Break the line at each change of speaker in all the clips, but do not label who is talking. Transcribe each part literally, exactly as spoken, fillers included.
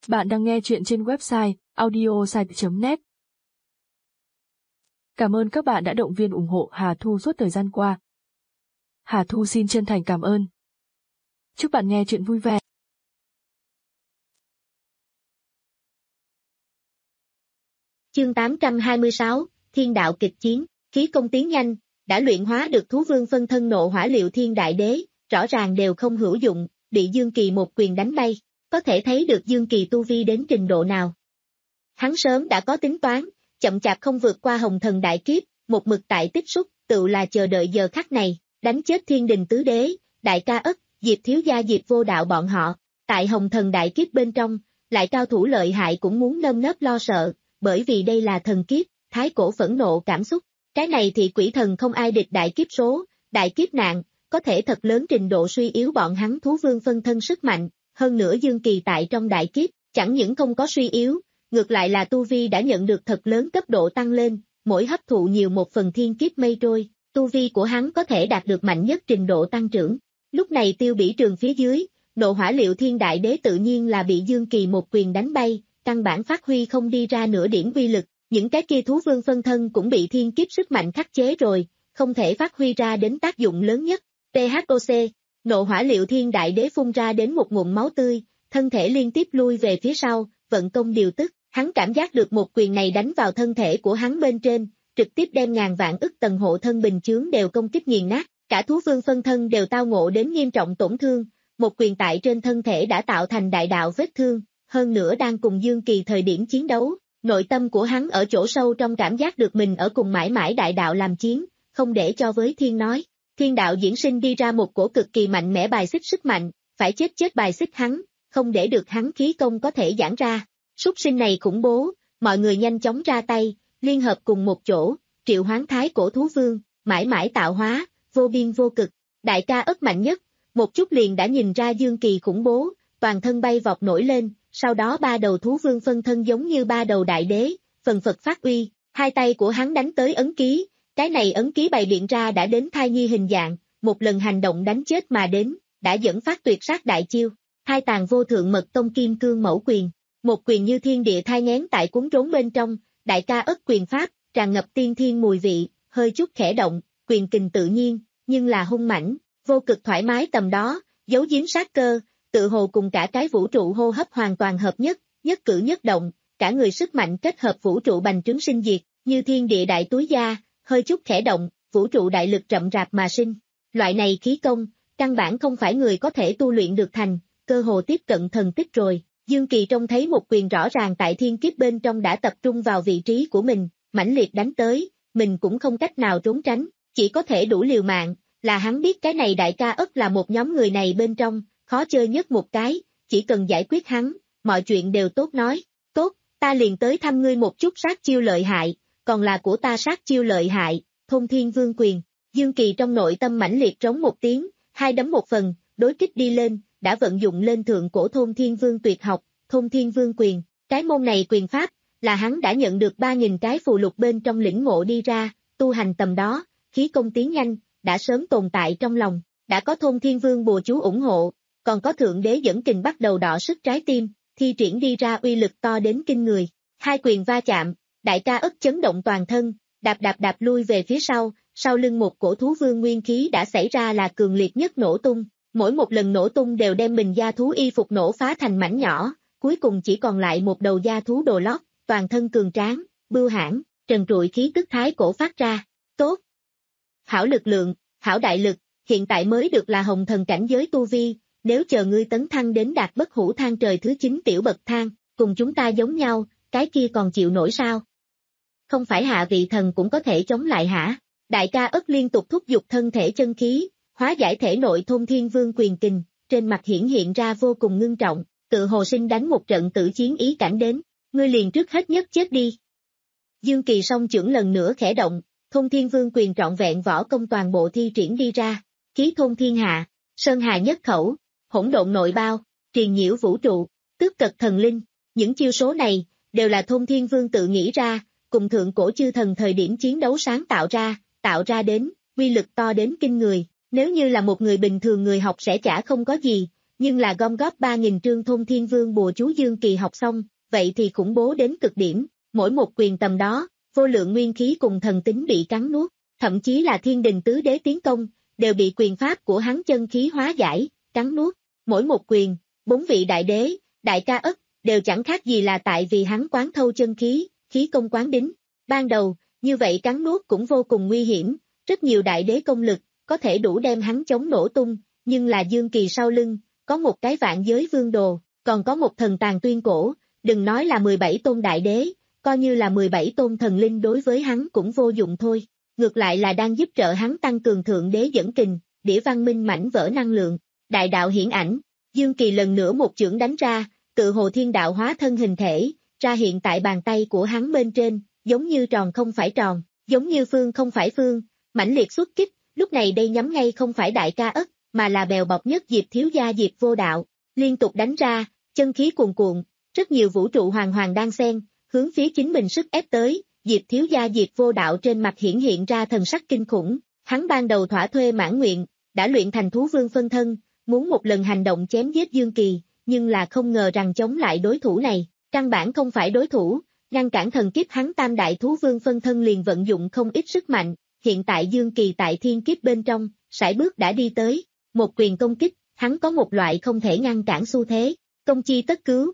Bạn đang nghe chuyện trên website audiosite chấm net. Cảm ơn các bạn đã động viên ủng hộ Hà Thu suốt thời gian qua. Hà Thu xin chân thành cảm ơn. Chúc bạn nghe chuyện vui vẻ.
Chương tám trăm hai mươi sáu, Thiên đạo kịch chiến, khí công tiến nhanh, đã luyện hóa được thú vương phân thân nộ hỏa liệu thiên đại đế, rõ ràng đều không hữu dụng, bị Dương Kỳ một quyền đánh bay, có thể thấy được Dương Kỳ tu vi đến trình độ nào. Hắn sớm đã có tính toán, chậm chạp không vượt qua hồng thần đại kiếp, một mực tại tích xúc, tự là chờ đợi giờ khắc này, đánh chết thiên đình tứ đế, đại ca ất, Diệp thiếu gia Diệp vô đạo bọn họ, tại hồng thần đại kiếp bên trong, lại cao thủ lợi hại cũng muốn nơm nớp lo sợ, bởi vì đây là thần kiếp, thái cổ phẫn nộ cảm xúc, cái này thì quỷ thần không ai địch đại kiếp số, đại kiếp nạn, có thể thật lớn trình độ suy yếu bọn hắn thú vương phân thân sức mạnh, hơn nữa Dương Kỳ tại trong đại kiếp, chẳng những không có suy yếu, ngược lại là tu vi đã nhận được thật lớn cấp độ tăng lên, mỗi hấp thụ nhiều một phần thiên kiếp mây trôi, tu vi của hắn có thể đạt được mạnh nhất trình độ tăng trưởng. Lúc này Tiêu Bỉ Trường phía dưới, nộ hỏa liệu thiên đại đế tự nhiên là bị Dương Kỳ một quyền đánh bay, căn bản phát huy không đi ra nửa điểm uy lực, những cái kia thú vương phân thân cũng bị thiên kiếp sức mạnh khắc chế rồi, không thể phát huy ra đến tác dụng lớn nhất. tê hát o xê, nộ hỏa liệu thiên đại đế phun ra đến một ngụm máu tươi, thân thể liên tiếp lui về phía sau, vận công điều tức, hắn cảm giác được một quyền này đánh vào thân thể của hắn bên trên, trực tiếp đem ngàn vạn ức tầng hộ thân bình chướng đều công kích nghiền nát, cả thú vương phân thân đều tao ngộ đến nghiêm trọng tổn thương, một quyền tại trên thân thể đã tạo thành đại đạo vết thương, hơn nữa đang cùng Dương Kỳ thời điểm chiến đấu, nội tâm của hắn ở chỗ sâu trong cảm giác được mình ở cùng mãi mãi đại đạo làm chiến, không để cho với thiên nói. Thiên đạo diễn sinh đi ra một cổ cực kỳ mạnh mẽ bài xích sức mạnh, phải chết chết bài xích hắn, không để được hắn khí công có thể giãn ra. Súc sinh này khủng bố, mọi người nhanh chóng ra tay, liên hợp cùng một chỗ, triệu hoán thái cổ thú vương, mãi mãi tạo hóa, vô biên vô cực. Đại ca ất mạnh nhất, một chút liền đã nhìn ra Dương Kỳ khủng bố, toàn thân bay vọt nổi lên, sau đó ba đầu thú vương phân thân giống như ba đầu đại đế, phần phật phát uy, hai tay của hắn đánh tới ấn ký. Cái này ấn ký bày biện ra đã đến thai nhi hình dạng, một lần hành động đánh chết mà đến, đã dẫn phát tuyệt sát đại chiêu, hai tàn vô thượng mật tông kim cương mẫu quyền, một quyền như thiên địa thai nghén tại cuốn rốn bên trong, đại ca ất quyền pháp, tràn ngập tiên thiên mùi vị, hơi chút khẽ động, quyền kình tự nhiên, nhưng là hung mãnh, vô cực thoải mái tầm đó, giấu giếm sát cơ, tự hồ cùng cả cái vũ trụ hô hấp hoàn toàn hợp nhất, nhất cử nhất động, cả người sức mạnh kết hợp vũ trụ bành trướng sinh diệt, như thiên địa đại túi da. Hơi chút khẽ động, vũ trụ đại lực rậm rạp mà sinh. Loại này khí công, căn bản không phải người có thể tu luyện được thành, cơ hồ tiếp cận thần tích rồi. Dương Kỳ trông thấy một quyền rõ ràng tại thiên kiếp bên trong đã tập trung vào vị trí của mình, mãnh liệt đánh tới, mình cũng không cách nào trốn tránh, chỉ có thể đủ liều mạng, là hắn biết cái này đại ca ất là một nhóm người này bên trong, khó chơi nhất một cái, chỉ cần giải quyết hắn, mọi chuyện đều tốt nói. Tốt, ta liền tới thăm ngươi một chút sát chiêu lợi hại. Còn là của ta sát chiêu lợi hại, thôn thiên vương quyền. Dương Kỳ trong nội tâm mãnh liệt trống một tiếng, hai đấm một phần, đối kích đi lên, đã vận dụng lên thượng cổ thôn thiên vương tuyệt học, thôn thiên vương quyền. Cái môn này quyền pháp, là hắn đã nhận được ba nghìn cái phù lục bên trong lĩnh ngộ đi ra, tu hành tầm đó, khí công tiến nhanh, đã sớm tồn tại trong lòng, đã có thôn thiên vương bùa chú ủng hộ, còn có thượng đế dẫn kình bắt đầu đọ sức trái tim, thi triển đi ra uy lực to đến kinh người. Hai quyền va chạm. Đại ca ất chấn động toàn thân, đạp đạp đạp lui về phía sau, sau lưng một cổ thú vương nguyên khí đã xảy ra là cường liệt nhất nổ tung, mỗi một lần nổ tung đều đem mình da thú y phục nổ phá thành mảnh nhỏ, cuối cùng chỉ còn lại một đầu da thú đồ lót, toàn thân cường tráng, bưu hãn, trần trụi khí tức thái cổ phát ra, tốt. Hảo lực lượng, hảo đại lực, hiện tại mới được là hồng thần cảnh giới tu vi, nếu chờ ngươi tấn thăng đến đạt bất hủ thang trời thứ chín tiểu bậc thang, cùng chúng ta giống nhau, cái kia còn chịu nổi sao? Không phải hạ vị thần cũng có thể chống lại hả? Đại ca ất liên tục thúc giục thân thể chân khí, hóa giải thể nội thôn thiên vương quyền kình, trên mặt hiển hiện ra vô cùng ngưng trọng, tự hồ sinh đánh một trận tử chiến ý cảnh đến, ngươi liền trước hết nhất chết đi. Dương Kỳ song chưởng lần nữa khẽ động, thôn thiên vương quyền trọn vẹn võ công toàn bộ thi triển đi ra, khí thôn thiên hạ, sơn hà nhất khẩu, hỗn độn nội bao, triền nhiễu vũ trụ, tước cật thần linh, những chiêu số này, đều là thôn thiên vương tự nghĩ ra, cùng thượng cổ chư thần thời điểm chiến đấu sáng tạo ra, tạo ra đến, uy lực to đến kinh người, nếu như là một người bình thường người học sẽ chả không có gì, nhưng là gom góp ba nghìn trương thôn thiên vương bùa chú Dương Kỳ học xong, vậy thì khủng bố đến cực điểm, mỗi một quyền tầm đó, vô lượng nguyên khí cùng thần tính bị cắn nuốt, thậm chí là thiên đình tứ đế tiến công, đều bị quyền pháp của hắn chân khí hóa giải, cắn nuốt, mỗi một quyền, bốn vị đại đế, đại ca ất, đều chẳng khác gì là tại vì hắn quán thâu chân khí, khí công quán đính. Ban đầu, như vậy cắn nuốt cũng vô cùng nguy hiểm, rất nhiều đại đế công lực, có thể đủ đem hắn chống nổ tung, nhưng là Dương Kỳ sau lưng, có một cái vạn giới vương đồ, còn có một thần tàng tuyên cổ, đừng nói là mười bảy tôn đại đế, coi như là mười bảy tôn thần linh đối với hắn cũng vô dụng thôi, ngược lại là đang giúp trợ hắn tăng cường thượng đế dẫn kình, đĩa văn minh mảnh vỡ năng lượng, đại đạo hiển ảnh, Dương Kỳ lần nữa một chưởng đánh ra, tự hồ thiên đạo hóa thân hình thể, ra hiện tại bàn tay của hắn bên trên, giống như tròn không phải tròn, giống như phương không phải phương, mãnh liệt xuất kích, lúc này đây nhắm ngay không phải đại ca ất, mà là bèo bọc nhất Diệp Thiếu Gia Diệp Vô Đạo, liên tục đánh ra, chân khí cuồn cuộn, rất nhiều vũ trụ hoàng hoàng đang xen, hướng phía chính mình sức ép tới, Diệp Thiếu Gia Diệp Vô Đạo trên mặt hiển hiện ra thần sắc kinh khủng, hắn ban đầu thỏa thuê mãn nguyện, đã luyện thành thú vương phân thân, muốn một lần hành động chém giết Dương Kỳ, nhưng là không ngờ rằng chống lại đối thủ này, căn bản không phải đối thủ, ngăn cản thần kiếp hắn tam đại thú vương phân thân liền vận dụng không ít sức mạnh, hiện tại Dương Kỳ tại thiên kiếp bên trong, sải bước đã đi tới, một quyền công kích, hắn có một loại không thể ngăn cản xu thế, công chi tất cứu.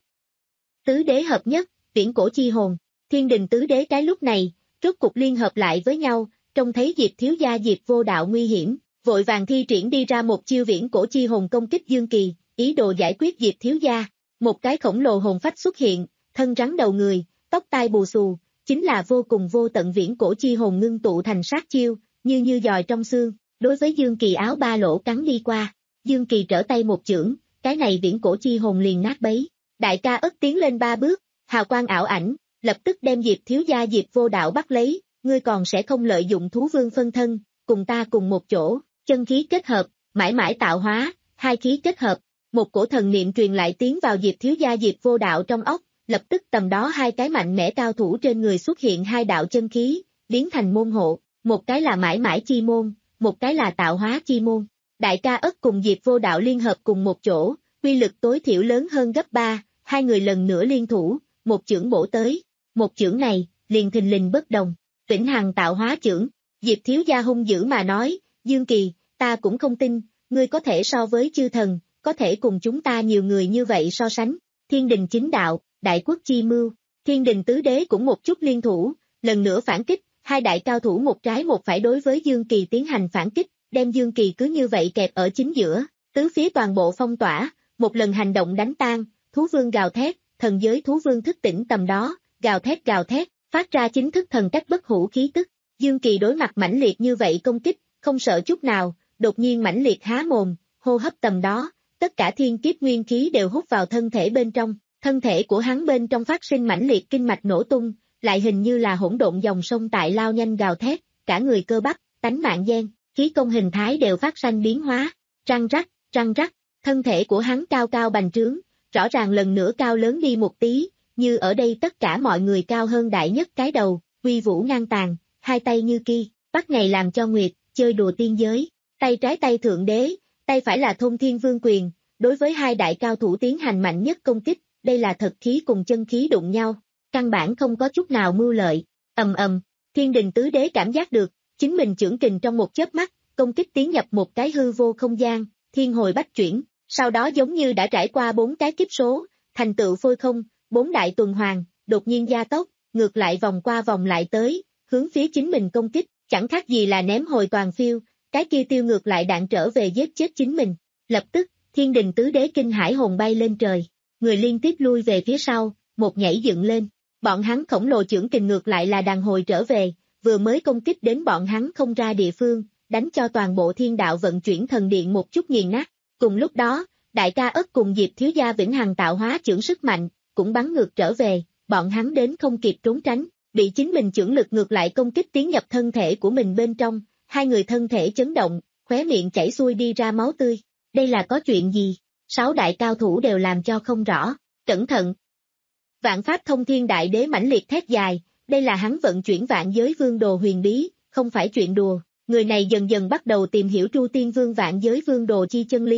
Tứ đế hợp nhất, viễn cổ chi hồn, thiên đình tứ đế cái lúc này, rốt cục liên hợp lại với nhau, trông thấy Diệp Thiếu Gia Diệp Vô Đạo nguy hiểm, vội vàng thi triển đi ra một chiêu viễn cổ chi hồn công kích Dương Kỳ, ý đồ giải quyết Diệp Thiếu Gia, một cái khổng lồ hồn phách xuất hiện, thân rắn đầu người, tóc tai bù xù, chính là vô cùng vô tận viễn cổ chi hồn ngưng tụ thành sát chiêu, như như giòi trong xương, đối với Dương Kỳ áo ba lỗ cắn đi qua, Dương Kỳ trở tay một chưởng, cái này viễn cổ chi hồn liền nát bấy, đại ca ất tiến lên ba bước, hào quang ảo ảnh, lập tức đem Diệp Thiếu Gia Diệp Vô Đạo bắt lấy, ngươi còn sẽ không lợi dụng thú vương phân thân, cùng ta cùng một chỗ, chân khí kết hợp, mãi mãi tạo hóa, hai khí kết hợp, một cổ thần niệm truyền lại tiến vào Diệp Thiếu Gia Diệp Vô Đạo trong óc, lập tức tầm đó hai cái mạnh mẽ cao thủ trên người xuất hiện hai đạo chân khí, biến thành môn hộ, một cái là mãi mãi chi môn, một cái là tạo hóa chi môn. Đại ca ất cùng Diệp Vô Đạo liên hợp cùng một chỗ, quy lực tối thiểu lớn hơn gấp ba, hai người lần nữa liên thủ, một chưởng bổ tới, một chưởng này, liền thình lình bất đồng, vĩnh hằng tạo hóa chưởng, Diệp Thiếu Gia hung dữ mà nói, Dương Kỳ, ta cũng không tin, ngươi có thể so với chư thần, có thể cùng chúng ta nhiều người như vậy so sánh, thiên đình chính đạo, đại quốc chi mưu, thiên đình tứ đế cũng một chút liên thủ, lần nữa phản kích, hai đại cao thủ một trái một phải đối với Dương Kỳ tiến hành phản kích, đem Dương Kỳ cứ như vậy kẹp ở chính giữa, tứ phía toàn bộ phong tỏa, một lần hành động đánh tan, thú vương gào thét, thần giới thú vương thức tỉnh tầm đó, gào thét gào thét, phát ra chính thức thần cách bất hủ khí tức, Dương Kỳ đối mặt mãnh liệt như vậy công kích, không sợ chút nào, đột nhiên mãnh liệt há mồm, hô hấp tầm đó, tất cả thiên kiếp nguyên khí đều hút vào thân thể bên trong, thân thể của hắn bên trong phát sinh mãnh liệt kinh mạch nổ tung, lại hình như là hỗn độn dòng sông tại lao nhanh gào thét, cả người cơ bắp, tánh mạng gian, khí công hình thái đều phát sanh biến hóa, răng rắc, răng rắc, thân thể của hắn cao cao bành trướng, rõ ràng lần nữa cao lớn đi một tí, như ở đây tất cả mọi người cao hơn đại nhất cái đầu, uy vũ ngang tàn, hai tay như ki, bắt ngày làm cho nguyệt, chơi đùa tiên giới, tay trái tay thượng đế, tay phải là thôn thiên vương quyền, đối với hai đại cao thủ tiến hành mạnh nhất công kích, đây là thật khí cùng chân khí đụng nhau, căn bản không có chút nào mưu lợi, ầm ầm, thiên đình tứ đế cảm giác được, chính mình chưởng kình trong một chớp mắt, công kích tiến nhập một cái hư vô không gian, thiên hồi bách chuyển, sau đó giống như đã trải qua bốn cái kiếp số, thành tựu phôi không, bốn đại tuần hoàn, đột nhiên gia tốc, ngược lại vòng qua vòng lại tới, hướng phía chính mình công kích, chẳng khác gì là ném hồi toàn phiêu, cái kia tiêu ngược lại đạn trở về giết chết chính mình, lập tức, thiên đình tứ đế kinh hải hồn bay lên trời, người liên tiếp lui về phía sau, một nhảy dựng lên, bọn hắn khổng lồ chưởng kình ngược lại là đàn hồi trở về, vừa mới công kích đến bọn hắn không ra địa phương, đánh cho toàn bộ thiên đạo vận chuyển thần điện một chút nghiền nát, cùng lúc đó, đại ca ất cùng Diệp Thiếu Gia vĩnh hằng tạo hóa chưởng sức mạnh, cũng bắn ngược trở về, bọn hắn đến không kịp trốn tránh, bị chính mình chưởng lực ngược lại công kích tiến nhập thân thể của mình bên trong, hai người thân thể chấn động, khóe miệng chảy xuôi đi ra máu tươi, đây là có chuyện gì? Sáu đại cao thủ đều làm cho không rõ, cẩn thận. Vạn pháp thông thiên đại đế mãnh liệt thét dài, đây là hắn vận chuyển vạn giới vương đồ huyền bí, không phải chuyện đùa, người này dần dần bắt đầu tìm hiểu Tru Tiên Vương vạn giới vương đồ chi chân lý,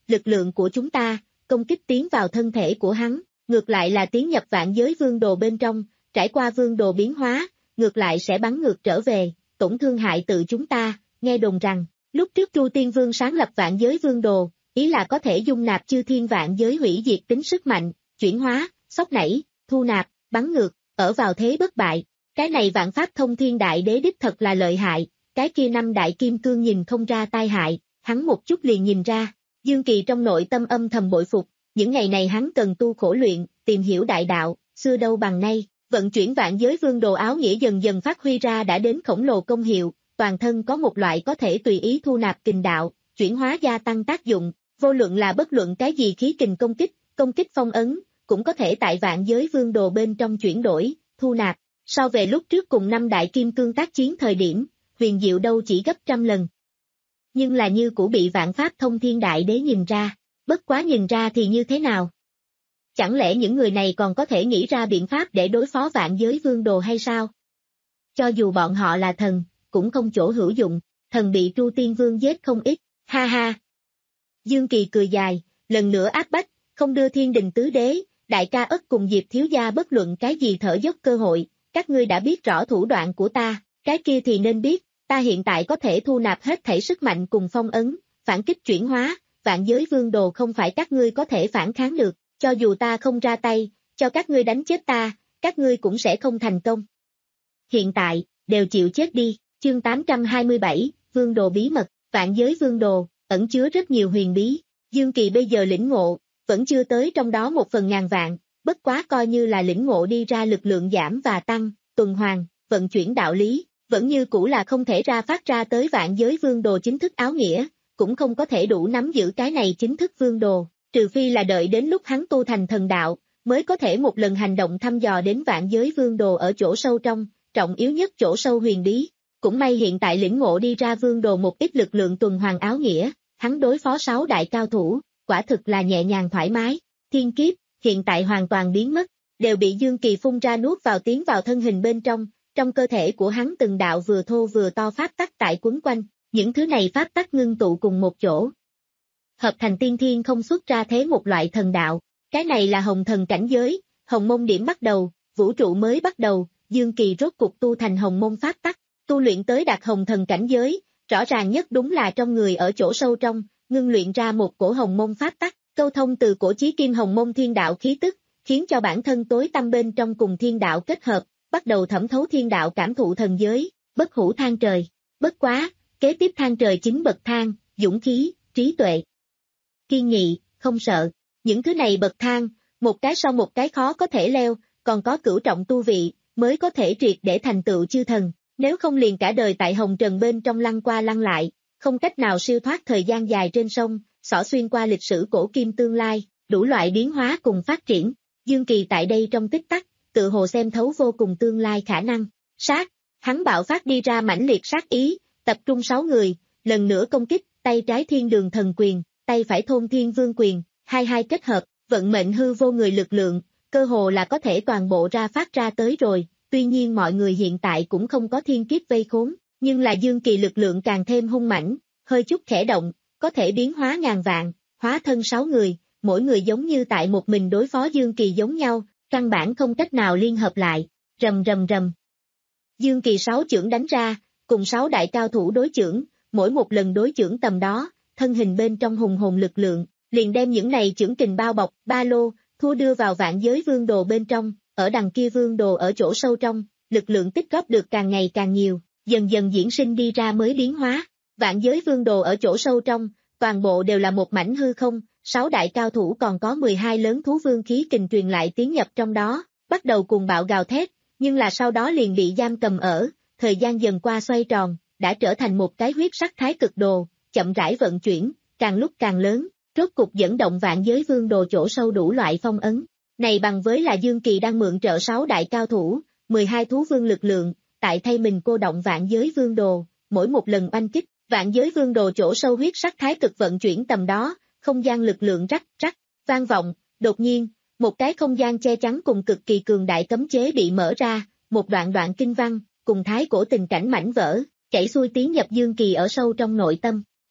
lực lượng của chúng ta, công kích tiến vào thân thể của hắn, ngược lại là tiến nhập vạn giới vương đồ bên trong, trải qua vương đồ biến hóa, ngược lại sẽ bắn ngược trở về, tổn thương hại tự chúng ta, nghe đồn rằng, lúc trước Tru Tiên Vương sáng lập vạn giới vương đồ, ý là có thể dung nạp chư thiên vạn giới hủy diệt tính sức mạnh, chuyển hóa, sóc nảy, thu nạp, bắn ngược, ở vào thế bất bại. Cái này vạn pháp thông thiên đại đế đích thật là lợi hại, cái kia năm đại kim cương nhìn không ra tai hại, hắn một chút liền nhìn ra. Dương Kỳ trong nội tâm âm thầm bội phục, những ngày này hắn cần tu khổ luyện, tìm hiểu đại đạo, xưa đâu bằng nay, vận chuyển vạn giới vương đồ áo nghĩa dần dần phát huy ra đã đến khổng lồ công hiệu, toàn thân có một loại có thể tùy ý thu nạp kình đạo, chuyển hóa gia tăng tác dụng, vô luận là bất luận cái gì khí kình công kích, công kích phong ấn, cũng có thể tại vạn giới vương đồ bên trong chuyển đổi, thu nạp, so về lúc trước cùng năm đại kim cương tác chiến thời điểm, huyền diệu đâu chỉ gấp trăm lần. Nhưng là như cũ bị vạn pháp thông thiên đại đế nhìn ra, bất quá nhìn ra thì như thế nào? Chẳng lẽ những người này còn có thể nghĩ ra biện pháp để đối phó vạn giới vương đồ hay sao? Cho dù bọn họ là thần, cũng không chỗ hữu dụng, thần bị Tru Tiên Vương giết không ít, ha ha. Dương Kỳ cười dài, lần nữa áp bách, không đưa thiên đình tứ đế, đại ca ất cùng Diệp thiếu gia bất luận cái gì thở dốc cơ hội, các ngươi đã biết rõ thủ đoạn của ta, cái kia thì nên biết, ta hiện tại có thể thu nạp hết thảy sức mạnh cùng phong ấn, phản kích chuyển hóa, vạn giới vương đồ không phải các ngươi có thể phản kháng được, cho dù ta không ra tay, cho các ngươi đánh chết ta, các ngươi cũng sẽ không thành công. Hiện tại, đều chịu chết đi, chương tám trăm hai mươi bảy, vương đồ bí mật, vạn giới vương đồ, ẩn chứa rất nhiều huyền bí, Dương Kỳ bây giờ lĩnh ngộ, vẫn chưa tới trong đó một phần ngàn vạn, bất quá coi như là lĩnh ngộ đi ra lực lượng giảm và tăng, tuần hoàn, vận chuyển đạo lý, vẫn như cũ là không thể ra phát ra tới vạn giới vương đồ chính thức áo nghĩa, cũng không có thể đủ nắm giữ cái này chính thức vương đồ, trừ phi là đợi đến lúc hắn tu thành thần đạo, mới có thể một lần hành động thăm dò đến vạn giới vương đồ ở chỗ sâu trong, trọng yếu nhất chỗ sâu huyền bí. Cũng may hiện tại lĩnh ngộ đi ra vương đồ một ít lực lượng tuần hoàn áo nghĩa, hắn đối phó sáu đại cao thủ, quả thực là nhẹ nhàng thoải mái, thiên kiếp, hiện tại hoàn toàn biến mất, đều bị Dương Kỳ phun ra nuốt vào tiến vào thân hình bên trong, trong cơ thể của hắn từng đạo vừa thô vừa to pháp tắc tại quấn quanh, những thứ này pháp tắc ngưng tụ cùng một chỗ. Hợp thành tiên thiên không xuất ra thế một loại thần đạo, cái này là hồng thần cảnh giới, hồng môn điểm bắt đầu, vũ trụ mới bắt đầu, Dương Kỳ rốt cuộc tu thành hồng môn pháp tắc, tu luyện tới đạt hồng thần cảnh giới, rõ ràng nhất đúng là trong người ở chỗ sâu trong, ngưng luyện ra một cổ hồng môn pháp tắc, câu thông từ cổ chí kim hồng môn thiên đạo khí tức, khiến cho bản thân tối tâm bên trong cùng thiên đạo kết hợp, bắt đầu thẩm thấu thiên đạo cảm thụ thần giới, bất hủ thang trời, bất quá, kế tiếp thang trời chính bậc thang, dũng khí, trí tuệ, kiên nghị, không sợ, những thứ này bậc thang, một cái sau một cái khó có thể leo, còn có cửu trọng tu vị, mới có thể triệt để thành tựu chư thần, nếu không liền cả đời tại hồng trần bên trong lăn qua lăn lại, không cách nào siêu thoát thời gian dài trên sông, xỏ xuyên qua lịch sử cổ kim tương lai, đủ loại biến hóa cùng phát triển, Dương Kỳ tại đây trong tích tắc, tự hồ xem thấu vô cùng tương lai khả năng, sát, hắn bạo phát đi ra mãnh liệt sát ý, tập trung sáu người, lần nữa công kích, tay trái thiên đường thần quyền, tay phải thôn thiên vương quyền, hai hai kết hợp, vận mệnh hư vô người lực lượng, cơ hồ là có thể toàn bộ ra phát ra tới rồi, tuy nhiên mọi người hiện tại cũng không có thiên kiếp vây khốn, nhưng là Dương Kỳ lực lượng càng thêm hung mãnh, hơi chút khẽ động, có thể biến hóa ngàn vạn, hóa thân sáu người, mỗi người giống như tại một mình đối phó Dương Kỳ giống nhau, căn bản không cách nào liên hợp lại, rầm rầm rầm. Dương Kỳ sáu chưởng đánh ra, cùng sáu đại cao thủ đối chưởng, mỗi một lần đối chưởng tầm đó, thân hình bên trong hùng hồn lực lượng, liền đem những này chưởng kình bao bọc, ba lô, thua đưa vào vạn giới vương đồ bên trong, ở đằng kia vương đồ ở chỗ sâu trong, lực lượng tích góp được càng ngày càng nhiều, dần dần diễn sinh đi ra mới biến hóa, vạn giới vương đồ ở chỗ sâu trong, toàn bộ đều là một mảnh hư không, sáu đại cao thủ còn có mười hai lớn thú vương khí kình truyền lại tiến nhập trong đó, bắt đầu cuồng bạo gào thét, nhưng là sau đó liền bị giam cầm ở, thời gian dần qua xoay tròn, đã trở thành một cái huyết sắc thái cực đồ, chậm rãi vận chuyển, càng lúc càng lớn, rốt cục dẫn động vạn giới vương đồ chỗ sâu đủ loại phong ấn. Này bằng với là Dương Kỳ đang mượn trợ sáu đại cao thủ, mười hai thú vương lực lượng, tại thay mình cô động vạn giới vương đồ, mỗi một lần oanh kích, vạn giới vương đồ chỗ sâu huyết sắc thái cực vận chuyển tầm đó, không gian lực lượng rắc rắc, vang vọng, đột nhiên, một cái không gian che chắn cùng cực kỳ cường đại cấm chế bị mở ra, một đoạn đoạn kinh văn, cùng thái cổ tình cảnh mảnh vỡ, chảy xuôi tiến nhập Dương Kỳ ở sâu trong nội tâm.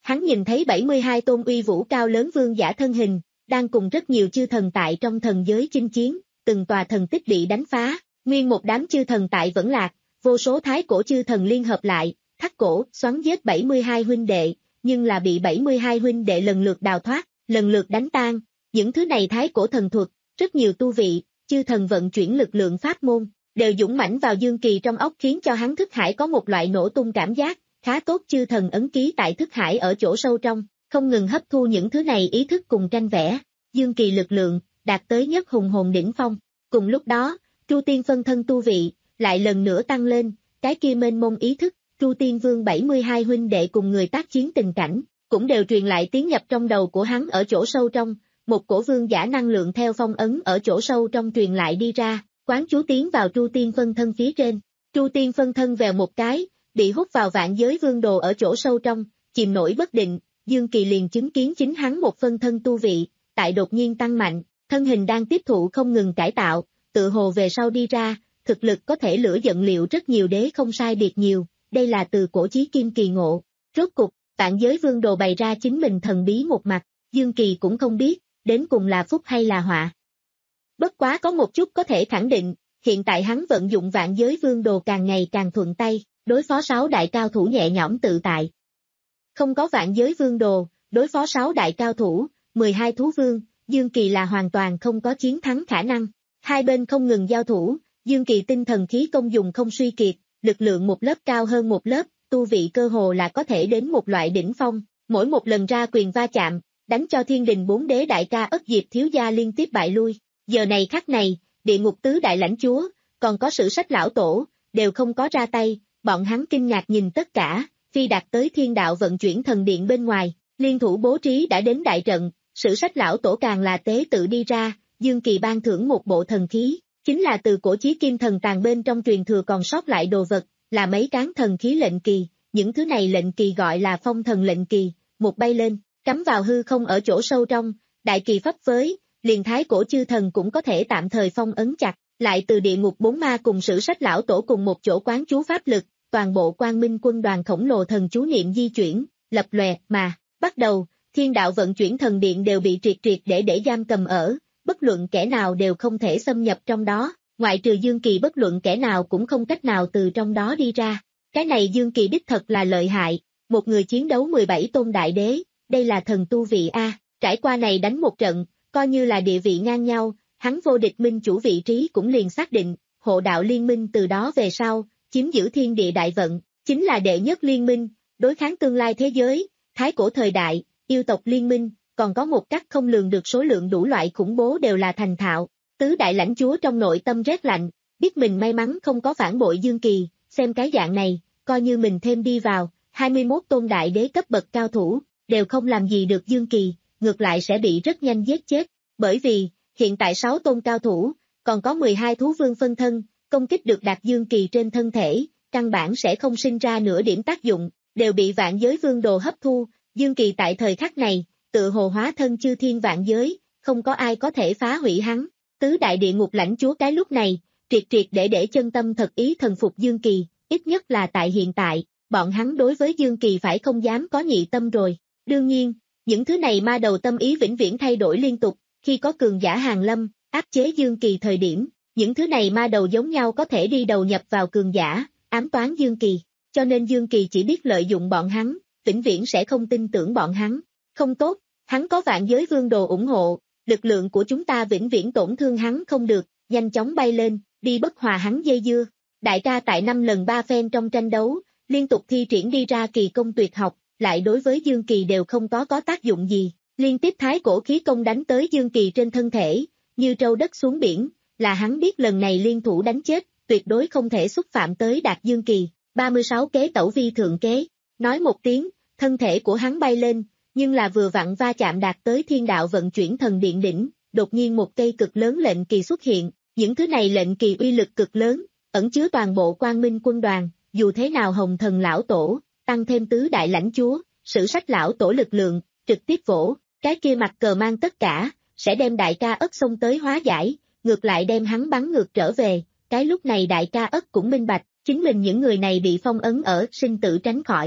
Hắn nhìn thấy bảy mươi hai tôn uy vũ cao lớn vương giả thân hình, đang cùng rất nhiều chư thần tại trong thần giới chinh chiến, từng tòa thần tích bị đánh phá, nguyên một đám chư thần tại vẫn lạc, vô số thái cổ chư thần liên hợp lại, thắt cổ, xoắn giết bảy mươi hai huynh đệ, nhưng là bị bảy mươi hai huynh đệ lần lượt đào thoát, lần lượt đánh tan, những thứ này thái cổ thần thuật, rất nhiều tu vị, chư thần vận chuyển lực lượng pháp môn, đều dũng mãnh vào Dương Kỳ trong óc khiến cho hắn thức hải có một loại nổ tung cảm giác, khá tốt chư thần ấn ký tại thức hải ở chỗ sâu trong, không ngừng hấp thu những thứ này ý thức cùng tranh vẽ, Dương Kỳ lực lượng, đạt tới nhất hùng hồn đỉnh phong, cùng lúc đó, Tru Tiên phân thân tu vị, lại lần nữa tăng lên, cái kia mênh mông ý thức, Tru Tiên Vương bảy mươi hai huynh đệ cùng người tác chiến tình cảnh, cũng đều truyền lại tiến nhập trong đầu của hắn ở chỗ sâu trong, một cổ vương giả năng lượng theo phong ấn ở chỗ sâu trong truyền lại đi ra, quán chú tiến vào Tru Tiên phân thân phía trên, Tru Tiên phân thân vèo một cái, bị hút vào vạn giới vương đồ ở chỗ sâu trong, chìm nổi bất định, Dương Kỳ liền chứng kiến chính hắn một phân thân tu vị, tại đột nhiên tăng mạnh, thân hình đang tiếp thụ không ngừng cải tạo, tự hồ về sau đi ra, thực lực có thể lửa giận liệu rất nhiều đế không sai biệt nhiều, đây là từ cổ chí kim kỳ ngộ. Rốt cục, vạn giới vương đồ bày ra chính mình thần bí một mặt, Dương Kỳ cũng không biết, đến cùng là phúc hay là họa. Bất quá có một chút có thể khẳng định, hiện tại hắn vận dụng vạn giới vương đồ càng ngày càng thuận tay, đối phó sáu đại cao thủ nhẹ nhõm tự tại. Không có vạn giới vương đồ, đối phó sáu đại cao thủ, mười hai thú vương, Dương Kỳ là hoàn toàn không có chiến thắng khả năng. Hai bên không ngừng giao thủ, Dương Kỳ tinh thần khí công dùng không suy kiệt, lực lượng một lớp cao hơn một lớp, tu vị cơ hồ là có thể đến một loại đỉnh phong, mỗi một lần ra quyền va chạm, đánh cho thiên đình bốn đế đại ca Ất Diệp thiếu gia liên tiếp bại lui. Giờ này khắc này, địa ngục tứ đại lãnh chúa, còn có sử sách lão tổ, đều không có ra tay, bọn hắn kinh ngạc nhìn tất cả, phi đạt tới thiên đạo vận chuyển thần điện bên ngoài, liên thủ bố trí đã đến đại trận, sử sách lão tổ càng là tế tự đi ra, Dương Kỳ ban thưởng một bộ thần khí, chính là từ cổ chí kim thần tàng bên trong truyền thừa còn sót lại đồ vật, là mấy cán thần khí lệnh kỳ, những thứ này lệnh kỳ gọi là phong thần lệnh kỳ, một bay lên, cắm vào hư không ở chỗ sâu trong, đại kỳ phấp phới, liền thái cổ chư thần cũng có thể tạm thời phong ấn chặt, lại từ địa ngục bốn ma cùng sử sách lão tổ cùng một chỗ quán chú pháp lực, toàn bộ quang minh quân đoàn khổng lồ thần chú niệm di chuyển, lập lòe mà, bắt đầu, thiên đạo vận chuyển thần điện đều bị triệt triệt để để giam cầm ở, bất luận kẻ nào đều không thể xâm nhập trong đó, ngoại trừ Dương Kỳ bất luận kẻ nào cũng không cách nào từ trong đó đi ra. Cái này Dương Kỳ đích thật là lợi hại, một người chiến đấu mười bảy tôn đại đế, đây là thần tu vị A, trải qua này đánh một trận, coi như là địa vị ngang nhau, hắn vô địch minh chủ vị trí cũng liền xác định, hộ đạo liên minh từ đó về sau, chiếm giữ thiên địa đại vận, chính là đệ nhất liên minh, đối kháng tương lai thế giới, thái cổ thời đại, yêu tộc liên minh, còn có một cách không lường được số lượng đủ loại khủng bố đều là thành thạo. Tứ đại lãnh chúa trong nội tâm rét lạnh, biết mình may mắn không có phản bội Dương Kỳ, xem cái dạng này, coi như mình thêm đi vào, hai mươi mốt tôn đại đế cấp bậc cao thủ, đều không làm gì được Dương Kỳ, ngược lại sẽ bị rất nhanh giết chết, bởi vì, hiện tại sáu tôn cao thủ, còn có mười hai thú vương phân thân, công kích được đạt Dương Kỳ trên thân thể, căn bản sẽ không sinh ra nửa điểm tác dụng, đều bị vạn giới vương đồ hấp thu, Dương Kỳ tại thời khắc này, tự hồ hóa thân chư thiên vạn giới, không có ai có thể phá hủy hắn. Tứ đại địa ngục lãnh chúa cái lúc này, triệt triệt để để chân tâm thật ý thần phục Dương Kỳ, ít nhất là tại hiện tại, bọn hắn đối với Dương Kỳ phải không dám có nhị tâm rồi. Đương nhiên, những thứ này ma đầu tâm ý vĩnh viễn thay đổi liên tục, khi có cường giả hàng lâm, áp chế Dương Kỳ thời điểm, những thứ này ma đầu giống nhau có thể đi đầu nhập vào cường giả, ám toán Dương Kỳ, cho nên Dương Kỳ chỉ biết lợi dụng bọn hắn, vĩnh viễn sẽ không tin tưởng bọn hắn. Không tốt, hắn có vạn giới vương đồ ủng hộ, lực lượng của chúng ta vĩnh viễn tổn thương hắn không được, nhanh chóng bay lên, đi bất hòa hắn dây dưa. Đại ca tại năm lần ba phen trong tranh đấu, liên tục thi triển đi ra kỳ công tuyệt học, lại đối với Dương Kỳ đều không có có tác dụng gì, liên tiếp thái cổ khí công đánh tới Dương Kỳ trên thân thể, như trâu đất xuống biển, là hắn biết lần này liên thủ đánh chết, tuyệt đối không thể xúc phạm tới đạt Dương Kỳ. ba mươi sáu kế tẩu vi thượng kế, nói một tiếng, thân thể của hắn bay lên, nhưng là vừa vặn va chạm đạt tới thiên đạo vận chuyển thần điện đỉnh, đột nhiên một cây cực lớn lệnh kỳ xuất hiện, những thứ này lệnh kỳ uy lực cực lớn, ẩn chứa toàn bộ quang minh quân đoàn, dù thế nào hồng thần lão tổ, tăng thêm tứ đại lãnh chúa, sử sách lão tổ lực lượng, trực tiếp vỗ, cái kia mặt cờ mang tất cả, sẽ đem đại ca Ất xông tới hóa giải, ngược lại đem hắn bắn ngược trở về, cái lúc này đại ca Ất cũng minh bạch, chính mình những người này bị phong ấn ở sinh tử tránh khỏi.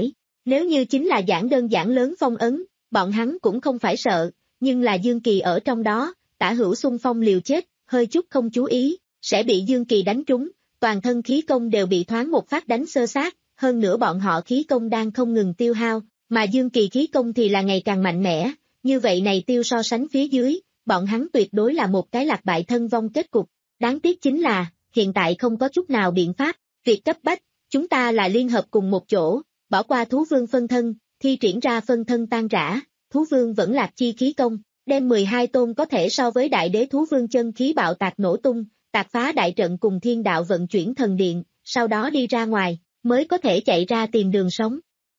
Nếu như chính là giảng đơn giản lớn phong ấn, bọn hắn cũng không phải sợ, nhưng là Dương Kỳ ở trong đó, tả hữu xung phong liều chết, hơi chút không chú ý, sẽ bị Dương Kỳ đánh trúng, toàn thân khí công đều bị thoáng một phát đánh xơ xác, hơn nữa bọn họ khí công đang không ngừng tiêu hao, mà Dương Kỳ khí công thì là ngày càng mạnh mẽ, như vậy này tiêu so sánh phía dưới, bọn hắn tuyệt đối là một cái lạc bại thân vong kết cục, đáng tiếc chính là, hiện tại không có chút nào biện pháp, việc cấp bách, chúng ta là liên hợp cùng một chỗ, bỏ qua thú vương phân thân, thi triển ra phân thân tan rã, thú vương vẫn lạc chi khí công, đem mười hai tôn có thể so với đại đế thú vương chân khí bạo tạc nổ tung, tạc phá đại trận cùng thiên đạo vận chuyển thần điện, sau đó đi ra ngoài, mới có thể chạy ra tìm đường sống.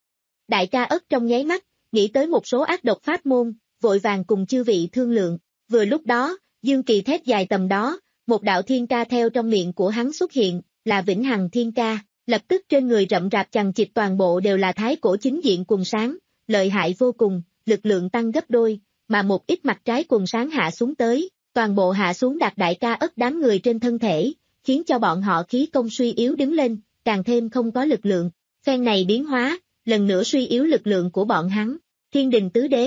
Đại ca Ất trong nháy mắt, nghĩ tới một số ác độc pháp môn, vội vàng cùng chư vị thương lượng, vừa lúc đó, Dương Kỳ thét dài tầm đó, một đạo thiên ca theo trong miệng của hắn xuất hiện, là Vĩnh Hằng thiên ca, lập tức trên người rậm rạp chằng chịt toàn bộ đều là thái cổ chính diện quần sáng, lợi hại vô cùng, lực lượng tăng gấp đôi, mà một ít mặt trái quần sáng hạ xuống tới, toàn bộ hạ xuống đặt đại ca Ất đám người trên thân thể, khiến cho bọn họ khí công suy yếu đứng lên, càng thêm không có lực lượng, phen này biến hóa, lần nữa suy yếu lực lượng của bọn hắn, thiên đình tứ đế.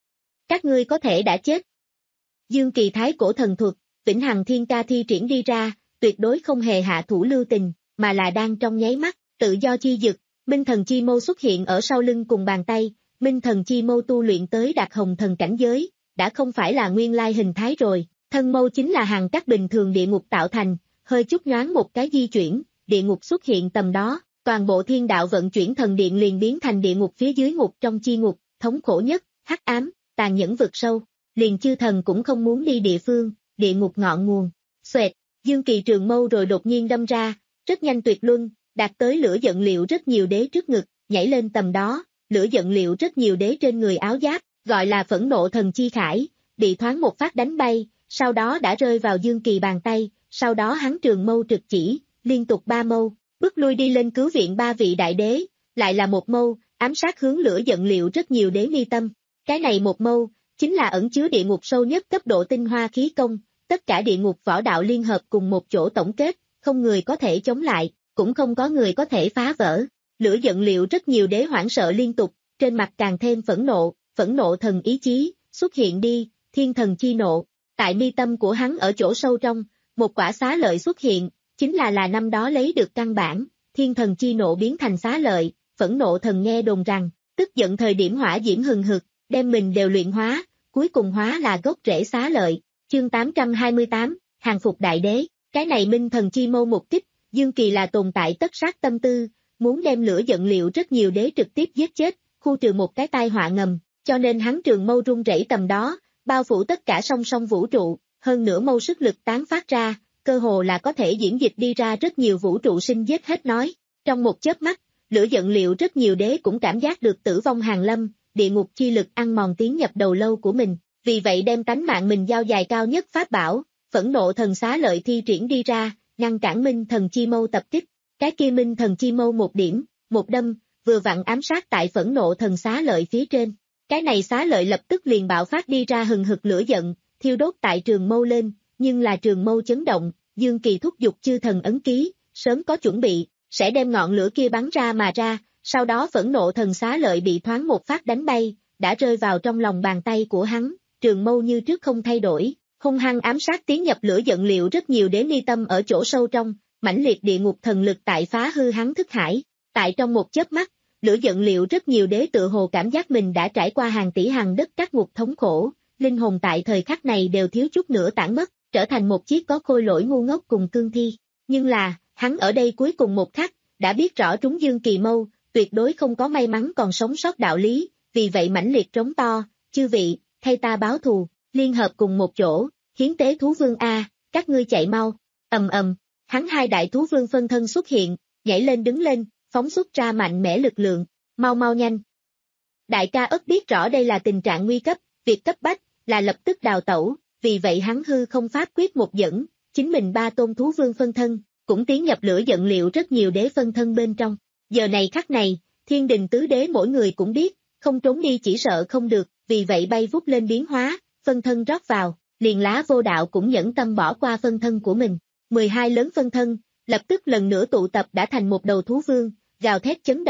Các ngươi có thể đã chết. Dương Kỳ thái cổ thần thuật, Vĩnh Hằng thiên ca thi triển đi ra, tuyệt đối không hề hạ thủ lưu tình, mà là đang trong nháy mắt, tự do chi dực, Minh Thần Chi Mâu xuất hiện ở sau lưng cùng bàn tay, Minh Thần Chi Mâu tu luyện tới đạt hồng thần cảnh giới, đã không phải là nguyên lai hình thái rồi, thân mâu chính là hàng các bình thường địa ngục tạo thành, hơi chút nhoáng một cái di chuyển, địa ngục xuất hiện tầm đó, toàn bộ thiên đạo vận chuyển thần điện liền biến thành địa ngục phía dưới ngục trong chi ngục, thống khổ nhất, hắc ám, tàn nhẫn vực sâu, liền chư thần cũng không muốn đi địa phương, địa ngục ngọn nguồn. Xoẹt, Dương Kỳ trường mâu rồi đột nhiên đâm ra, rất nhanh tuyệt luân, đạt tới lửa giận liệu rất nhiều đế trước ngực, nhảy lên tầm đó, lửa giận liệu rất nhiều đế trên người áo giáp, gọi là phẫn nộ thần chi khải, bị thoáng một phát đánh bay, sau đó đã rơi vào Dương Kỳ bàn tay, sau đó hắn trường mâu trực chỉ, liên tục ba mâu, bước lui đi lên cứu viện ba vị đại đế, lại là một mâu, ám sát hướng lửa giận liệu rất nhiều đế mi tâm, cái này một mâu, chính là ẩn chứa địa ngục sâu nhất cấp độ tinh hoa khí công, tất cả địa ngục võ đạo liên hợp cùng một chỗ tổng kết, không người có thể chống lại, cũng không có người có thể phá vỡ. Lửa giận liệu rất nhiều đế hoảng sợ liên tục, trên mặt càng thêm phẫn nộ, phẫn nộ thần ý chí, xuất hiện đi, thiên thần chi nộ. Tại mi tâm của hắn ở chỗ sâu trong, một quả xá lợi xuất hiện, chính là là năm đó lấy được căn bản, thiên thần chi nộ biến thành xá lợi, phẫn nộ thần nghe đồn rằng, tức giận thời điểm hỏa diễm hừng hực, đem mình đều luyện hóa, cuối cùng hóa là gốc rễ xá lợi. Chương tám trăm hai mươi tám, hàng phục đại đế, cái này Minh Thần Chi Mâu một kích, Dương Kỳ là tồn tại tất sát tâm tư, muốn đem lửa giận liệu rất nhiều đế trực tiếp giết chết, khu trừ một cái tai họa ngầm, cho nên hắn trường mâu rung rẩy tầm đó, bao phủ tất cả song song vũ trụ, hơn nữa mâu sức lực tán phát ra, cơ hồ là có thể diễn dịch đi ra rất nhiều vũ trụ sinh giết hết nói. Trong một chớp mắt, lửa giận liệu rất nhiều đế cũng cảm giác được tử vong hàng lâm, địa ngục chi lực ăn mòn tiến nhập đầu lâu của mình, vì vậy đem tánh mạng mình giao dài cao nhất pháp bảo, phẫn nộ thần xá lợi thi triển đi ra, ngăn cản Minh Thần Chi Mâu tập kích. Cái kia Minh Thần Chi Mâu một điểm, một đâm, vừa vặn ám sát tại phẫn nộ thần xá lợi phía trên. Cái này xá lợi lập tức liền bạo phát đi ra hừng hực lửa giận, thiêu đốt tại trường mâu lên, nhưng là trường mâu chấn động, Dương Kỳ thúc giục chư thần ấn ký, sớm có chuẩn bị, sẽ đem ngọn lửa kia bắn ra mà ra, sau đó phẫn nộ thần xá lợi bị thoáng một phát đánh bay, đã rơi vào trong lòng bàn tay của hắn, trường mâu như trước không thay đổi, hung hăng ám sát tiến nhập lửa giận liệu rất nhiều đế mi tâm ở chỗ sâu trong, mãnh liệt địa ngục thần lực tại phá hư hắn thức hải, tại trong một chớp mắt, lửa giận liệu rất nhiều đế tự hồ cảm giác mình đã trải qua hàng tỷ hàng đất các ngục thống khổ, linh hồn tại thời khắc này đều thiếu chút nữa tản mất, trở thành một chiếc có khôi lỗi ngu ngốc cùng cương thi, nhưng là, hắn ở đây cuối cùng một khắc, đã biết rõ trúng Dương Kỳ mâu, tuyệt đối không có may mắn còn sống sót đạo lý, vì vậy mãnh liệt trống to, chư vị, thay ta báo thù, liên hợp cùng một chỗ, hiến tế thú vương A, các ngươi chạy mau, ầm ầm, hắn hai đại thú vương phân thân xuất hiện, nhảy lên đứng lên, phóng xuất ra mạnh mẽ lực lượng, mau mau nhanh. Đại ca Ất biết rõ đây là tình trạng nguy cấp, việc cấp bách, là lập tức đào tẩu, vì vậy hắn hư không pháp quyết một dẫn, chính mình ba tôn thú vương phân thân, cũng tiến nhập lửa giận liệu rất nhiều đế phân thân bên trong. Giờ này khắc này, thiên đình tứ đế mỗi người cũng biết, không trốn đi chỉ sợ không được, vì vậy bay vút lên biến hóa, phân thân rót vào, liền lá vô đạo cũng nhẫn tâm bỏ qua phân thân của mình. mười hai lớn phân thân, lập tức lần nữa tụ tập đã thành một đầu thú vương, gào thét chấn động,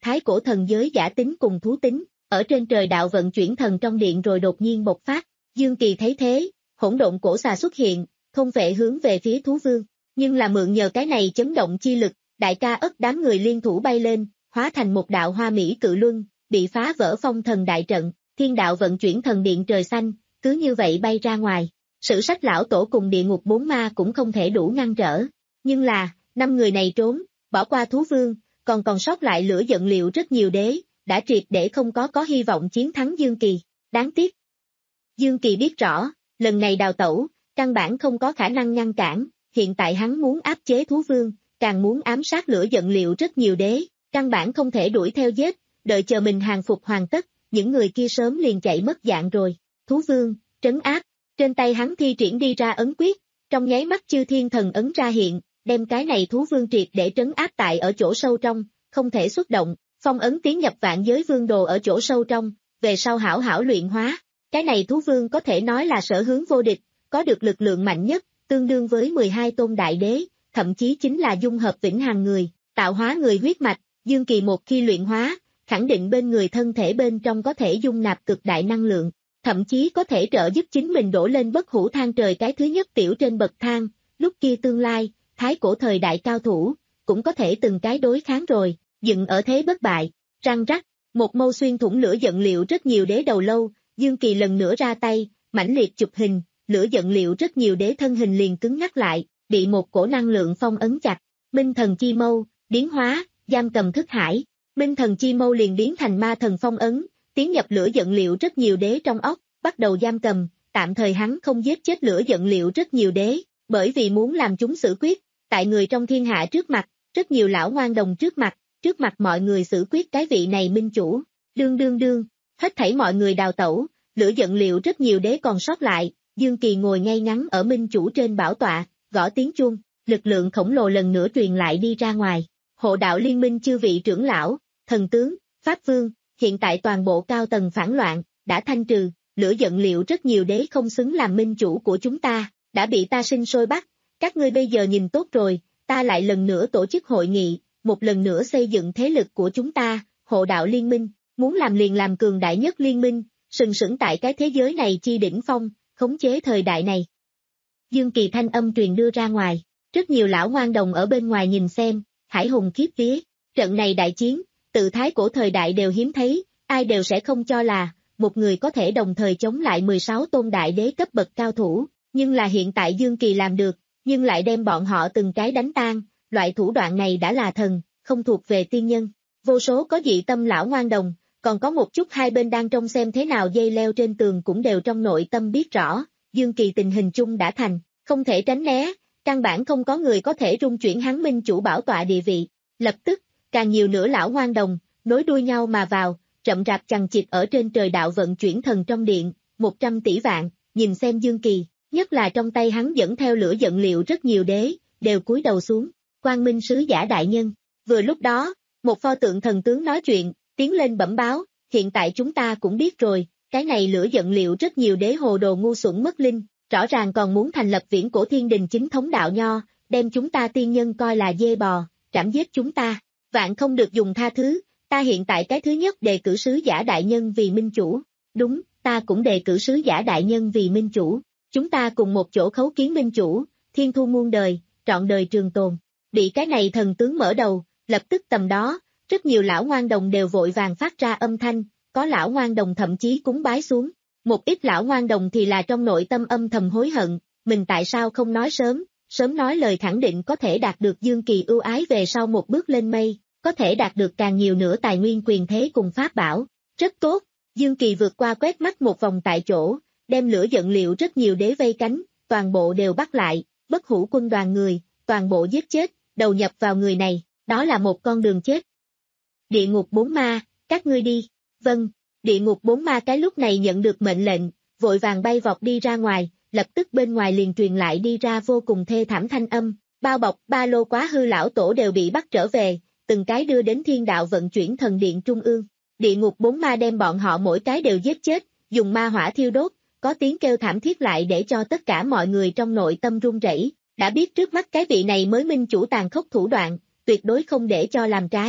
thái cổ thần giới giả tính cùng thú tính, ở trên trời đạo vận chuyển thần trong điện rồi đột nhiên bộc phát. Dương Kỳ thấy thế, hỗn độn cổ xà xuất hiện, thôn vệ hướng về phía thú vương, nhưng là mượn nhờ cái này chấn động chi lực, đại ca ất đám người liên thủ bay lên, hóa thành một đạo hoa mỹ cự luân, bị phá vỡ phong thần đại trận, thiên đạo vận chuyển thần điện trời xanh, cứ như vậy bay ra ngoài. Sử sách lão tổ cùng địa ngục bốn ma cũng không thể đủ ngăn trở, nhưng là, năm người này trốn, bỏ qua thú vương, còn còn sót lại lửa giận liệu rất nhiều đế, đã triệt để không có có hy vọng chiến thắng Dương Kỳ, đáng tiếc. Dương Kỳ biết rõ, lần này đào tẩu, căn bản không có khả năng ngăn cản, hiện tại hắn muốn áp chế thú vương, càng muốn ám sát lửa giận liệu rất nhiều đế, căn bản không thể đuổi theo giết, đợi chờ mình hàng phục hoàn tất, những người kia sớm liền chạy mất dạng rồi. Thú vương, trấn áp, trên tay hắn thi triển đi ra ấn quyết, trong nháy mắt chư thiên thần ấn ra hiện, đem cái này thú vương triệt để trấn áp tại ở chỗ sâu trong, không thể xuất động, phong ấn tiến nhập vạn giới vương đồ ở chỗ sâu trong, về sau hảo hảo luyện hóa. Cái này thú vương có thể nói là sở hướng vô địch, có được lực lượng mạnh nhất, tương đương với mười hai tôn đại đế, thậm chí chính là dung hợp vĩnh hằng người, tạo hóa người huyết mạch. Dương Kỳ một khi luyện hóa, khẳng định bên người thân thể bên trong có thể dung nạp cực đại năng lượng, thậm chí có thể trợ giúp chính mình đổ lên bất hủ thang trời cái thứ nhất tiểu trên bậc thang, lúc kia tương lai, thái cổ thời đại cao thủ, cũng có thể từng cái đối kháng rồi, dựng ở thế bất bại, răng rắc, một mâu xuyên thủng lửa giận liệu rất nhiều đế đầu lâu, Dương Kỳ lần nữa ra tay, mãnh liệt chụp hình, lửa giận liệu rất nhiều đế thân hình liền cứng ngắc lại, bị một cổ năng lượng phong ấn chặt, minh thần chi mâu, biến hóa, giam cầm thức hải, minh thần chi mâu liền biến thành ma thần phong ấn, tiến nhập lửa giận liệu rất nhiều đế trong óc, bắt đầu giam cầm, tạm thời hắn không giết chết lửa giận liệu rất nhiều đế, bởi vì muốn làm chúng xử quyết, tại người trong thiên hạ trước mặt, rất nhiều lão ngoan đồng trước mặt, trước mặt mọi người xử quyết cái vị này minh chủ, đương đương đương, hết thảy mọi người đào tẩu, lửa giận liệu rất nhiều đế còn sót lại, Dương Kỳ ngồi ngay ngắn ở minh chủ trên bảo tọa, gõ tiếng chuông, lực lượng khổng lồ lần nữa truyền lại đi ra ngoài, hộ đạo liên minh chư vị trưởng lão, thần tướng, pháp vương, hiện tại toàn bộ cao tầng phản loạn, đã thanh trừ, lửa giận liệu rất nhiều đế không xứng làm minh chủ của chúng ta, đã bị ta sinh sôi bắt, các ngươi bây giờ nhìn tốt rồi, ta lại lần nữa tổ chức hội nghị, một lần nữa xây dựng thế lực của chúng ta, hộ đạo liên minh, muốn làm liền làm cường đại nhất liên minh, sừng sững tại cái thế giới này chi đỉnh phong, khống chế thời đại này. Dương Kỳ thanh âm truyền đưa ra ngoài, rất nhiều lão ngoan đồng ở bên ngoài nhìn xem, hải hùng khiếp vía, trận này đại chiến, tự thái cổ thời đại đều hiếm thấy, ai đều sẽ không cho là, một người có thể đồng thời chống lại mười sáu tôn đại đế cấp bậc cao thủ, nhưng là hiện tại Dương Kỳ làm được, nhưng lại đem bọn họ từng cái đánh tan, loại thủ đoạn này đã là thần, không thuộc về tiên nhân, vô số có dị tâm lão ngoan đồng, còn có một chút hai bên đang trông xem thế nào dây leo trên tường cũng đều trong nội tâm biết rõ, Dương Kỳ tình hình chung đã thành, không thể tránh né, căn bản không có người có thể rung chuyển hắn minh chủ bảo tọa địa vị, lập tức, càng nhiều nữa lão ngoan đồng, nối đuôi nhau mà vào, chậm rạp chằng chịt ở trên trời đạo vận chuyển thần trong điện, một trăm tỷ vạn, nhìn xem Dương Kỳ, nhất là trong tay hắn dẫn theo lửa giận liệu rất nhiều đế, đều cúi đầu xuống, Quang Minh sứ giả đại nhân, vừa lúc đó, một pho tượng thần tướng nói chuyện, tiến lên bẩm báo, hiện tại chúng ta cũng biết rồi, cái này lửa giận liệu rất nhiều đế hồ đồ ngu xuẩn mất linh, rõ ràng còn muốn thành lập viễn cổ thiên đình chính thống đạo nho, đem chúng ta tiên nhân coi là dê bò, trảm giết chúng ta, vạn không được dùng tha thứ, ta hiện tại cái thứ nhất đề cử sứ giả đại nhân vì minh chủ, đúng, ta cũng đề cử sứ giả đại nhân vì minh chủ, chúng ta cùng một chỗ khấu kiến minh chủ, thiên thu muôn đời, trọn đời trường tồn, bị cái này thần tướng mở đầu, lập tức tầm đó, rất nhiều lão ngoan đồng đều vội vàng phát ra âm thanh, có lão ngoan đồng thậm chí cúng bái xuống, một ít lão ngoan đồng thì là trong nội tâm âm thầm hối hận, mình tại sao không nói sớm, sớm nói lời khẳng định có thể đạt được Dương Kỳ ưu ái về sau một bước lên mây, có thể đạt được càng nhiều nữa tài nguyên quyền thế cùng pháp bảo, rất tốt, Dương Kỳ vượt qua quét mắt một vòng tại chỗ, đem lửa giận liệu rất nhiều đế vây cánh, toàn bộ đều bắt lại, bất hủ quân đoàn người, toàn bộ giết chết, đầu nhập vào người này, đó là một con đường chết. Địa ngục bốn ma, các ngươi đi, vâng, địa ngục bốn ma cái lúc này nhận được mệnh lệnh, vội vàng bay vọt đi ra ngoài, lập tức bên ngoài liền truyền lại đi ra vô cùng thê thảm thanh âm, bao bọc ba lô quá hư lão tổ đều bị bắt trở về, từng cái đưa đến thiên đạo vận chuyển thần điện trung ương, địa ngục bốn ma đem bọn họ mỗi cái đều giết chết, dùng ma hỏa thiêu đốt, có tiếng kêu thảm thiết lại để cho tất cả mọi người trong nội tâm run rẩy, đã biết trước mắt cái vị này mới minh chủ tàn khốc thủ đoạn, tuyệt đối không để cho làm trái.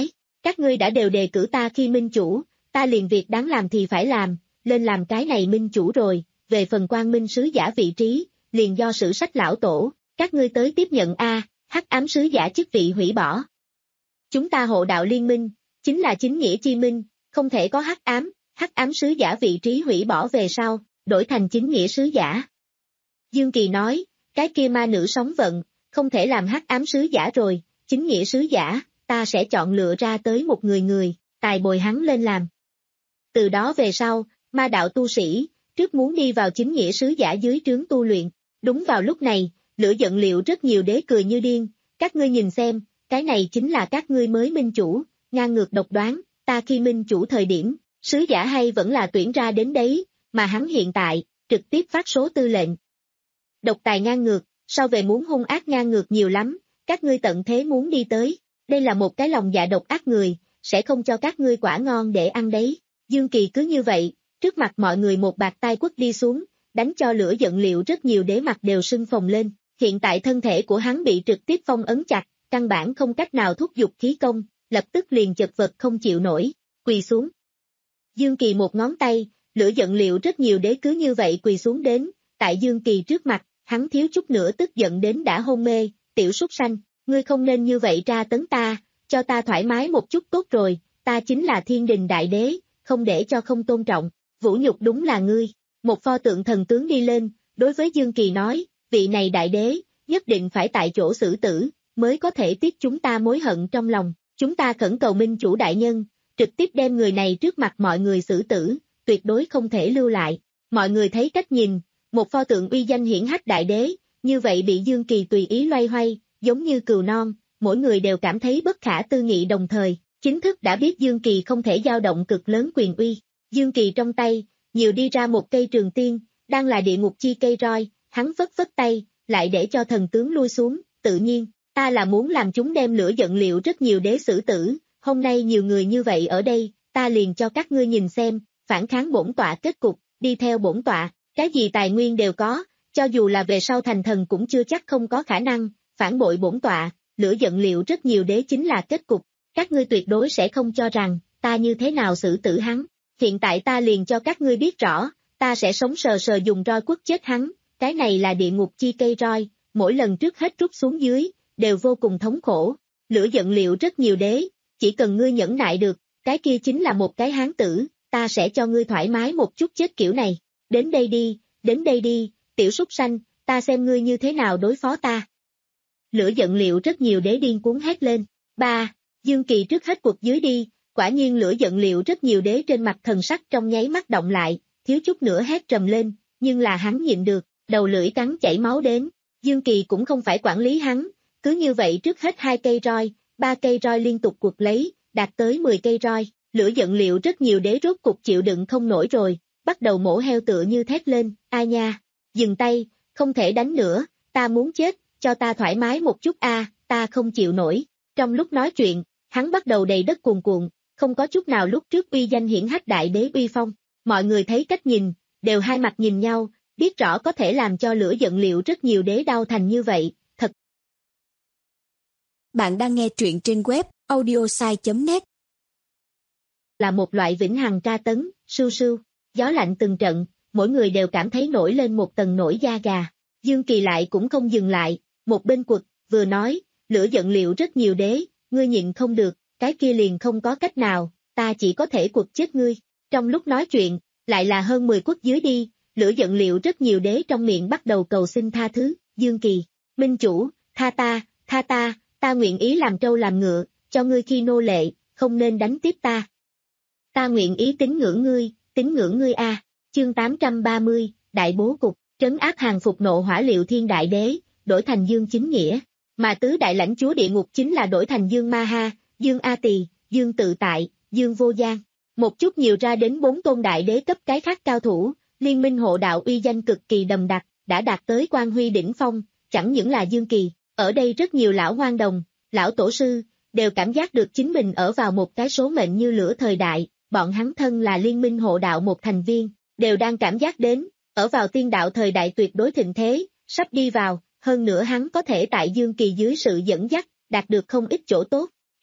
Các ngươi đã đều đề cử ta khi minh chủ, ta liền việc đáng làm thì phải làm, lên làm cái này minh chủ rồi, về phần quang minh sứ giả vị trí, liền do sử sách lão tổ, các ngươi tới tiếp nhận a, hắc ám sứ giả chức vị hủy bỏ. Chúng ta hộ đạo liên minh, chính là chính nghĩa chi minh, không thể có hắc ám, hắc ám sứ giả vị trí hủy bỏ về sau, đổi thành chính nghĩa sứ giả. Dương Kỳ nói, cái kia ma nữ sóng vận, không thể làm hắc ám sứ giả rồi, chính nghĩa sứ giả, ta sẽ chọn lựa ra tới một người người, tài bồi hắn lên làm. Từ đó về sau, ma đạo tu sĩ, trước muốn đi vào chính nghĩa sứ giả dưới trướng tu luyện, đúng vào lúc này, lửa giận liệu rất nhiều đế cười như điên, các ngươi nhìn xem, cái này chính là các ngươi mới minh chủ, ngang ngược độc đoán, ta khi minh chủ thời điểm, sứ giả hay vẫn là tuyển ra đến đấy, mà hắn hiện tại, trực tiếp phát số tư lệnh. Độc tài ngang ngược, sau về muốn hung ác ngang ngược nhiều lắm, các ngươi tận thế muốn đi tới, đây là một cái lòng dạ độc ác người, sẽ không cho các ngươi quả ngon để ăn đấy. Dương Kỳ cứ như vậy, trước mặt mọi người một bạt tai quất đi xuống, đánh cho lửa giận liệu rất nhiều đế mặt đều sưng phồng lên, hiện tại thân thể của hắn bị trực tiếp phong ấn chặt, căn bản không cách nào thúc giục khí công, lập tức liền chật vật không chịu nổi, quỳ xuống. Dương Kỳ một ngón tay, lửa giận liệu rất nhiều đế cứ như vậy quỳ xuống đến, tại Dương Kỳ trước mặt, hắn thiếu chút nữa tức giận đến đã hôn mê, tiểu súc sanh, ngươi không nên như vậy tra tấn ta, cho ta thoải mái một chút tốt rồi, ta chính là thiên đình đại đế, không để cho không tôn trọng, vũ nhục đúng là ngươi. Một pho tượng thần tướng đi lên, đối với Dương Kỳ nói, vị này đại đế, nhất định phải tại chỗ xử tử, mới có thể tiết chúng ta mối hận trong lòng, chúng ta khẩn cầu minh chủ đại nhân, trực tiếp đem người này trước mặt mọi người xử tử, tuyệt đối không thể lưu lại. Mọi người thấy cách nhìn, một pho tượng uy danh hiển hách đại đế, như vậy bị Dương Kỳ tùy ý loay hoay, giống như cừu non, mỗi người đều cảm thấy bất khả tư nghị đồng thời, chính thức đã biết Dương Kỳ không thể dao động cực lớn quyền uy. Dương Kỳ trong tay, nhiều đi ra một cây trường tiên, đang là địa ngục chi cây roi, hắn vất vất tay, lại để cho thần tướng lui xuống, tự nhiên, ta là muốn làm chúng đem lửa giận liệu rất nhiều đế xử tử, hôm nay nhiều người như vậy ở đây, ta liền cho các ngươi nhìn xem, phản kháng bổn tọa kết cục, đi theo bổn tọa, cái gì tài nguyên đều có, cho dù là về sau thành thần cũng chưa chắc không có khả năng, phản bội bổn tọa, lửa giận liệu rất nhiều đế chính là kết cục, các ngươi tuyệt đối sẽ không cho rằng, ta như thế nào xử tử hắn, hiện tại ta liền cho các ngươi biết rõ, ta sẽ sống sờ sờ dùng roi quất chết hắn, cái này là địa ngục chi cây roi, mỗi lần trước hết rút xuống dưới, đều vô cùng thống khổ, lửa giận liệu rất nhiều đế, chỉ cần ngươi nhẫn nại được, cái kia chính là một cái hán tử, ta sẽ cho ngươi thoải mái một chút chết kiểu này, đến đây đi, đến đây đi, tiểu súc sanh, ta xem ngươi như thế nào đối phó ta. Lửa giận liệu rất nhiều đế điên cuốn hét lên, ba, Dương Kỳ trước hết cuộc dưới đi, quả nhiên lửa giận liệu rất nhiều đế trên mặt thần sắc trong nháy mắt động lại, thiếu chút nữa hét trầm lên, nhưng là hắn nhịn được, đầu lưỡi cắn chảy máu đến, Dương Kỳ cũng không phải quản lý hắn, cứ như vậy trước hết hai cây roi, ba cây roi liên tục quật lấy, đạt tới mười cây roi, lửa giận liệu rất nhiều đế rốt cục chịu đựng không nổi rồi, bắt đầu mổ heo tựa như thét lên, a nha, dừng tay, không thể đánh nữa, ta muốn chết, cho ta thoải mái một chút a, ta không chịu nổi. Trong lúc nói chuyện, hắn bắt đầu đầy đất cuồn cuộn, không có chút nào lúc trước uy danh hiển hách đại đế uy phong, mọi người thấy cách nhìn, đều hai mặt nhìn nhau, biết rõ có thể làm cho lửa giận liệu rất nhiều đế đau thành như vậy, thật.
Bạn đang nghe truyện trên web audiosai chấm net.
Là một loại vĩnh hằng tra tấn, sưu sưu, gió lạnh từng trận, mỗi người đều cảm thấy nổi lên một tầng nổi da gà. Dương Kỳ lại cũng không dừng lại, một bên quật, vừa nói, lửa giận liệu rất nhiều đế, ngươi nhịn không được, cái kia liền không có cách nào, ta chỉ có thể quật chết ngươi. Trong lúc nói chuyện, lại là hơn mười quất dưới đi, lửa giận liệu rất nhiều đế trong miệng bắt đầu cầu xin tha thứ, Dương Kỳ, minh chủ, tha ta, tha ta, ta nguyện ý làm trâu làm ngựa, cho ngươi khi nô lệ, không nên đánh tiếp ta. Ta nguyện ý tín ngưỡng ngươi, tín ngưỡng ngươi a. Chương tám trăm ba mươi, Đại bố cục, trấn áp hàng phục nộ hỏa liệu thiên đại đế, đổi thành Dương Chính Nghĩa, mà tứ đại lãnh chúa địa ngục chính là đổi thành Dương Ma Ha, Dương A Tỳ, Dương Tự Tại, Dương Vô Giang. Một chút nhiều ra đến bốn tôn đại đế cấp cái khác cao thủ, liên minh hộ đạo uy danh cực kỳ đầm đặc, đã đạt tới quan huy đỉnh phong, chẳng những là Dương Kỳ, ở đây rất nhiều lão hoang đồng, lão tổ sư, đều cảm giác được chính mình ở vào một cái số mệnh như lửa thời đại, bọn hắn thân là liên minh hộ đạo một thành viên, đều đang cảm giác đến, ở vào tiên đạo thời đại tuyệt đối thịnh thế, sắp đi vào, hơn nữa hắn có thể tại Dương Kỳ dưới sự dẫn dắt, đạt được không ít chỗ tốt,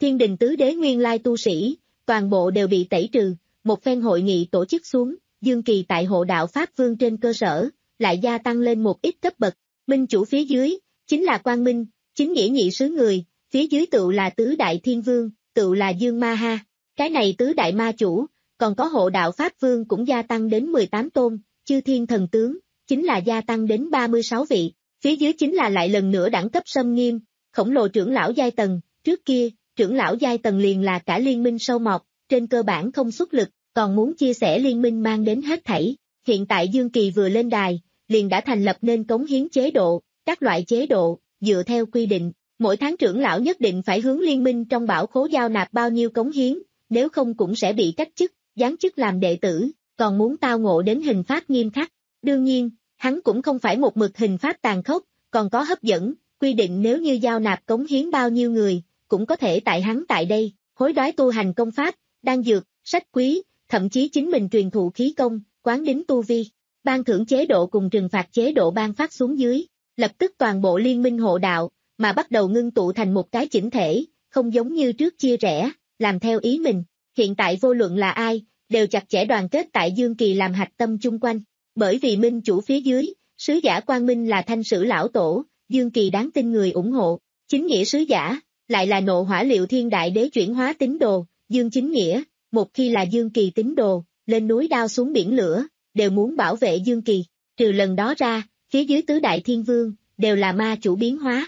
Thiên đình tứ đế nguyên lai tu sĩ, toàn bộ đều bị tẩy trừ, một phen hội nghị tổ chức xuống, Dương Kỳ tại hộ đạo Pháp Vương trên cơ sở, lại gia tăng lên một ít cấp bậc, minh chủ phía dưới, chính là Quang Minh, chính nghĩa nhị sứ người, phía dưới tựu là tứ đại thiên vương, tựu là Dương Ma Ha, cái này tứ đại ma chủ, còn có hộ đạo Pháp Vương cũng gia tăng đến mười tám tôn, chư thiên thần tướng, chính là gia tăng đến ba mươi sáu vị, phía dưới chính là lại lần nữa đẳng cấp xâm nghiêm, khổng lồ trưởng lão giai tầng, trước kia, trưởng lão giai tầng liền là cả liên minh sâu mọt, trên cơ bản không xuất lực, còn muốn chia sẻ liên minh mang đến hết thảy. Hiện tại Dương Kỳ vừa lên đài, liền đã thành lập nên cống hiến chế độ, các loại chế độ, dựa theo quy định, mỗi tháng trưởng lão nhất định phải hướng liên minh trong bảo khố giao nạp bao nhiêu cống hiến, nếu không cũng sẽ bị cách chức, giáng chức làm đệ tử, còn muốn tao ngộ đến hình pháp nghiêm khắc. Đương nhiên, hắn cũng không phải một mực hình pháp tàn khốc, còn có hấp dẫn, quy định nếu như giao nạp cống hiến bao nhiêu người, cũng có thể tại hắn tại đây, hối đoái tu hành công pháp, đan dược, sách quý, thậm chí chính mình truyền thụ khí công, quán đính tu vi. Ban thưởng chế độ cùng trừng phạt chế độ ban phát xuống dưới, lập tức toàn bộ liên minh hộ đạo, mà bắt đầu ngưng tụ thành một cái chỉnh thể, không giống như trước chia rẽ, làm theo ý mình. Hiện tại vô luận là ai, đều chặt chẽ đoàn kết tại Dương Kỳ làm hạch tâm chung quanh, bởi vì minh chủ phía dưới, sứ giả Quang Minh là thanh sử lão tổ, Dương Kỳ đáng tin người ủng hộ, chính nghĩa sứ giả, lại là nộ hỏa liệu thiên đại đế chuyển hóa tín đồ, Dương chính nghĩa, một khi là Dương Kỳ tín đồ, lên núi đao xuống biển lửa, đều muốn bảo vệ Dương Kỳ, trừ lần đó ra, phía dưới tứ đại thiên vương, đều là ma chủ biến hóa.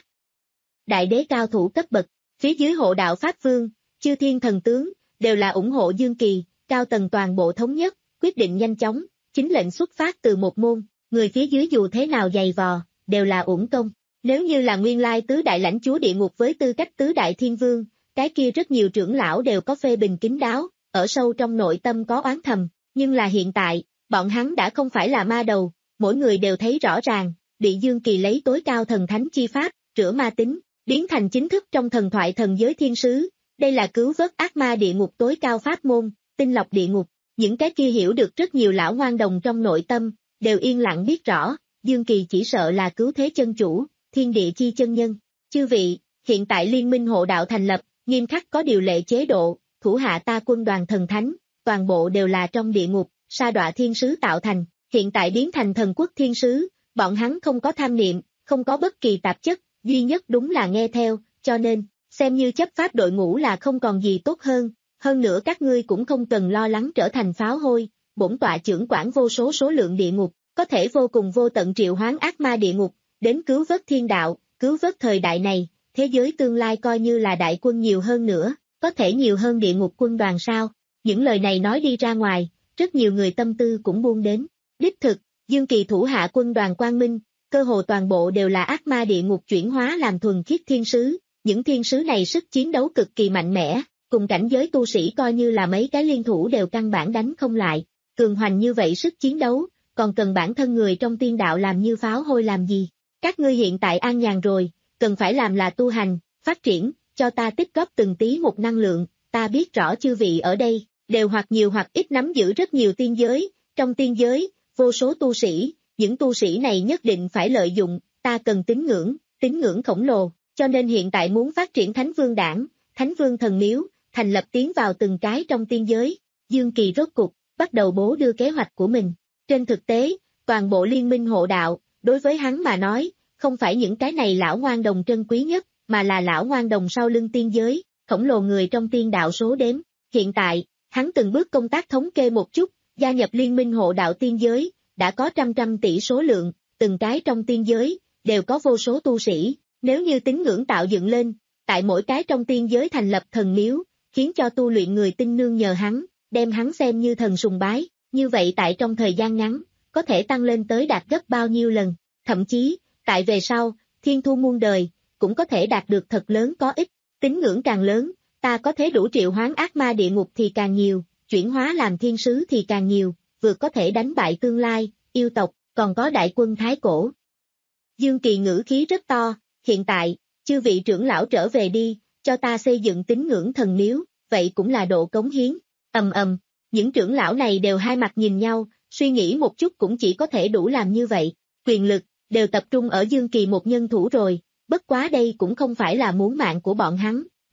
Đại đế cao thủ cấp bậc, phía dưới hộ đạo Pháp Vương, chư thiên thần tướng, đều là ủng hộ Dương Kỳ, cao tầng toàn bộ thống nhất, quyết định nhanh chóng, chính lệnh xuất phát từ một môn, người phía dưới dù thế nào dày vò, đều là uổng công. Nếu như là nguyên lai tứ đại lãnh chúa địa ngục với tư cách tứ đại thiên vương, cái kia rất nhiều trưởng lão đều có phê bình kín đáo, ở sâu trong nội tâm có oán thầm, nhưng là hiện tại, bọn hắn đã không phải là ma đầu, mỗi người đều thấy rõ ràng, bị Dương Kỳ lấy tối cao thần thánh chi pháp, rửa ma tính, biến thành chính thức trong thần thoại thần giới thiên sứ, đây là cứu vớt ác ma địa ngục tối cao pháp môn, tinh lọc địa ngục, những cái kia hiểu được rất nhiều lão ngoan đồng trong nội tâm, đều yên lặng biết rõ, Dương Kỳ chỉ sợ là cứu thế chân chủ, thiên địa chi chân nhân. Chư vị, hiện tại liên minh hộ đạo thành lập, nghiêm khắc có điều lệ chế độ, thủ hạ ta quân đoàn thần thánh, toàn bộ đều là trong địa ngục, sa đọa thiên sứ tạo thành, hiện tại biến thành thần quốc thiên sứ, bọn hắn không có tham niệm, không có bất kỳ tạp chất, duy nhất đúng là nghe theo, cho nên, xem như chấp pháp đội ngũ là không còn gì tốt hơn, hơn nữa các ngươi cũng không cần lo lắng trở thành pháo hôi, bổn tọa trưởng quản vô số số lượng địa ngục, có thể vô cùng vô tận triệu hoán ác ma địa ngục, đến cứu vớt thiên đạo, cứu vớt thời đại này, thế giới tương lai coi như là đại quân nhiều hơn nữa, có thể nhiều hơn địa ngục quân đoàn sao, những lời này nói đi ra ngoài, rất nhiều người tâm tư cũng buông đến, đích thực, Dương Kỳ thủ hạ quân đoàn Quang Minh, cơ hồ toàn bộ đều là ác ma địa ngục chuyển hóa làm thuần khiết thiên sứ, những thiên sứ này sức chiến đấu cực kỳ mạnh mẽ, cùng cảnh giới tu sĩ coi như là mấy cái liên thủ đều căn bản đánh không lại, cường hoành như vậy sức chiến đấu, còn cần bản thân người trong tiên đạo làm như pháo hôi làm gì, các ngươi hiện tại an nhàn rồi, cần phải làm là tu hành, phát triển, cho ta tích góp từng tí một năng lượng, ta biết rõ chư vị ở đây, đều hoặc nhiều hoặc ít nắm giữ rất nhiều tiên giới, trong tiên giới, vô số tu sĩ, những tu sĩ này nhất định phải lợi dụng, ta cần tín ngưỡng, tín ngưỡng khổng lồ, cho nên hiện tại muốn phát triển Thánh Vương Đảng, Thánh Vương Thần Miếu, thành lập tiến vào từng cái trong tiên giới, Dương Kỳ rốt cục, bắt đầu bố đưa kế hoạch của mình. Trên thực tế, toàn bộ liên minh hộ đạo, đối với hắn mà nói, không phải những cái này lão ngoan đồng trân quý nhất, mà là lão ngoan đồng sau lưng tiên giới, khổng lồ người trong tiên đạo số đếm. Hiện tại, hắn từng bước công tác thống kê một chút, gia nhập liên minh hộ đạo tiên giới, đã có trăm trăm tỷ số lượng, từng cái trong tiên giới, đều có vô số tu sĩ, nếu như tín ngưỡng tạo dựng lên, tại mỗi cái trong tiên giới thành lập thần miếu, khiến cho tu luyện người tin nương nhờ hắn, đem hắn xem như thần sùng bái, như vậy tại trong thời gian ngắn, có thể tăng lên tới đạt gấp bao nhiêu lần, thậm chí, tại về sau, thiên thu muôn đời, cũng có thể đạt được thật lớn có ích, tín ngưỡng càng lớn, ta có thể đủ triệu hoán ác ma địa ngục thì càng nhiều, chuyển hóa làm thiên sứ thì càng nhiều, vừa có thể đánh bại tương lai, yêu tộc, còn có đại quân Thái Cổ. Dương Kỳ ngữ khí rất to, hiện tại, chư vị trưởng lão trở về đi, cho ta xây dựng tín ngưỡng thần miếu, vậy cũng là độ cống hiến, ầm ầm, những trưởng lão này đều hai mặt nhìn nhau, suy nghĩ một chút cũng chỉ có thể đủ làm như vậy, quyền lực, đều tập trung ở Dương Kỳ một nhân thủ rồi, bất quá đây cũng không phải là muốn mạng của bọn hắn,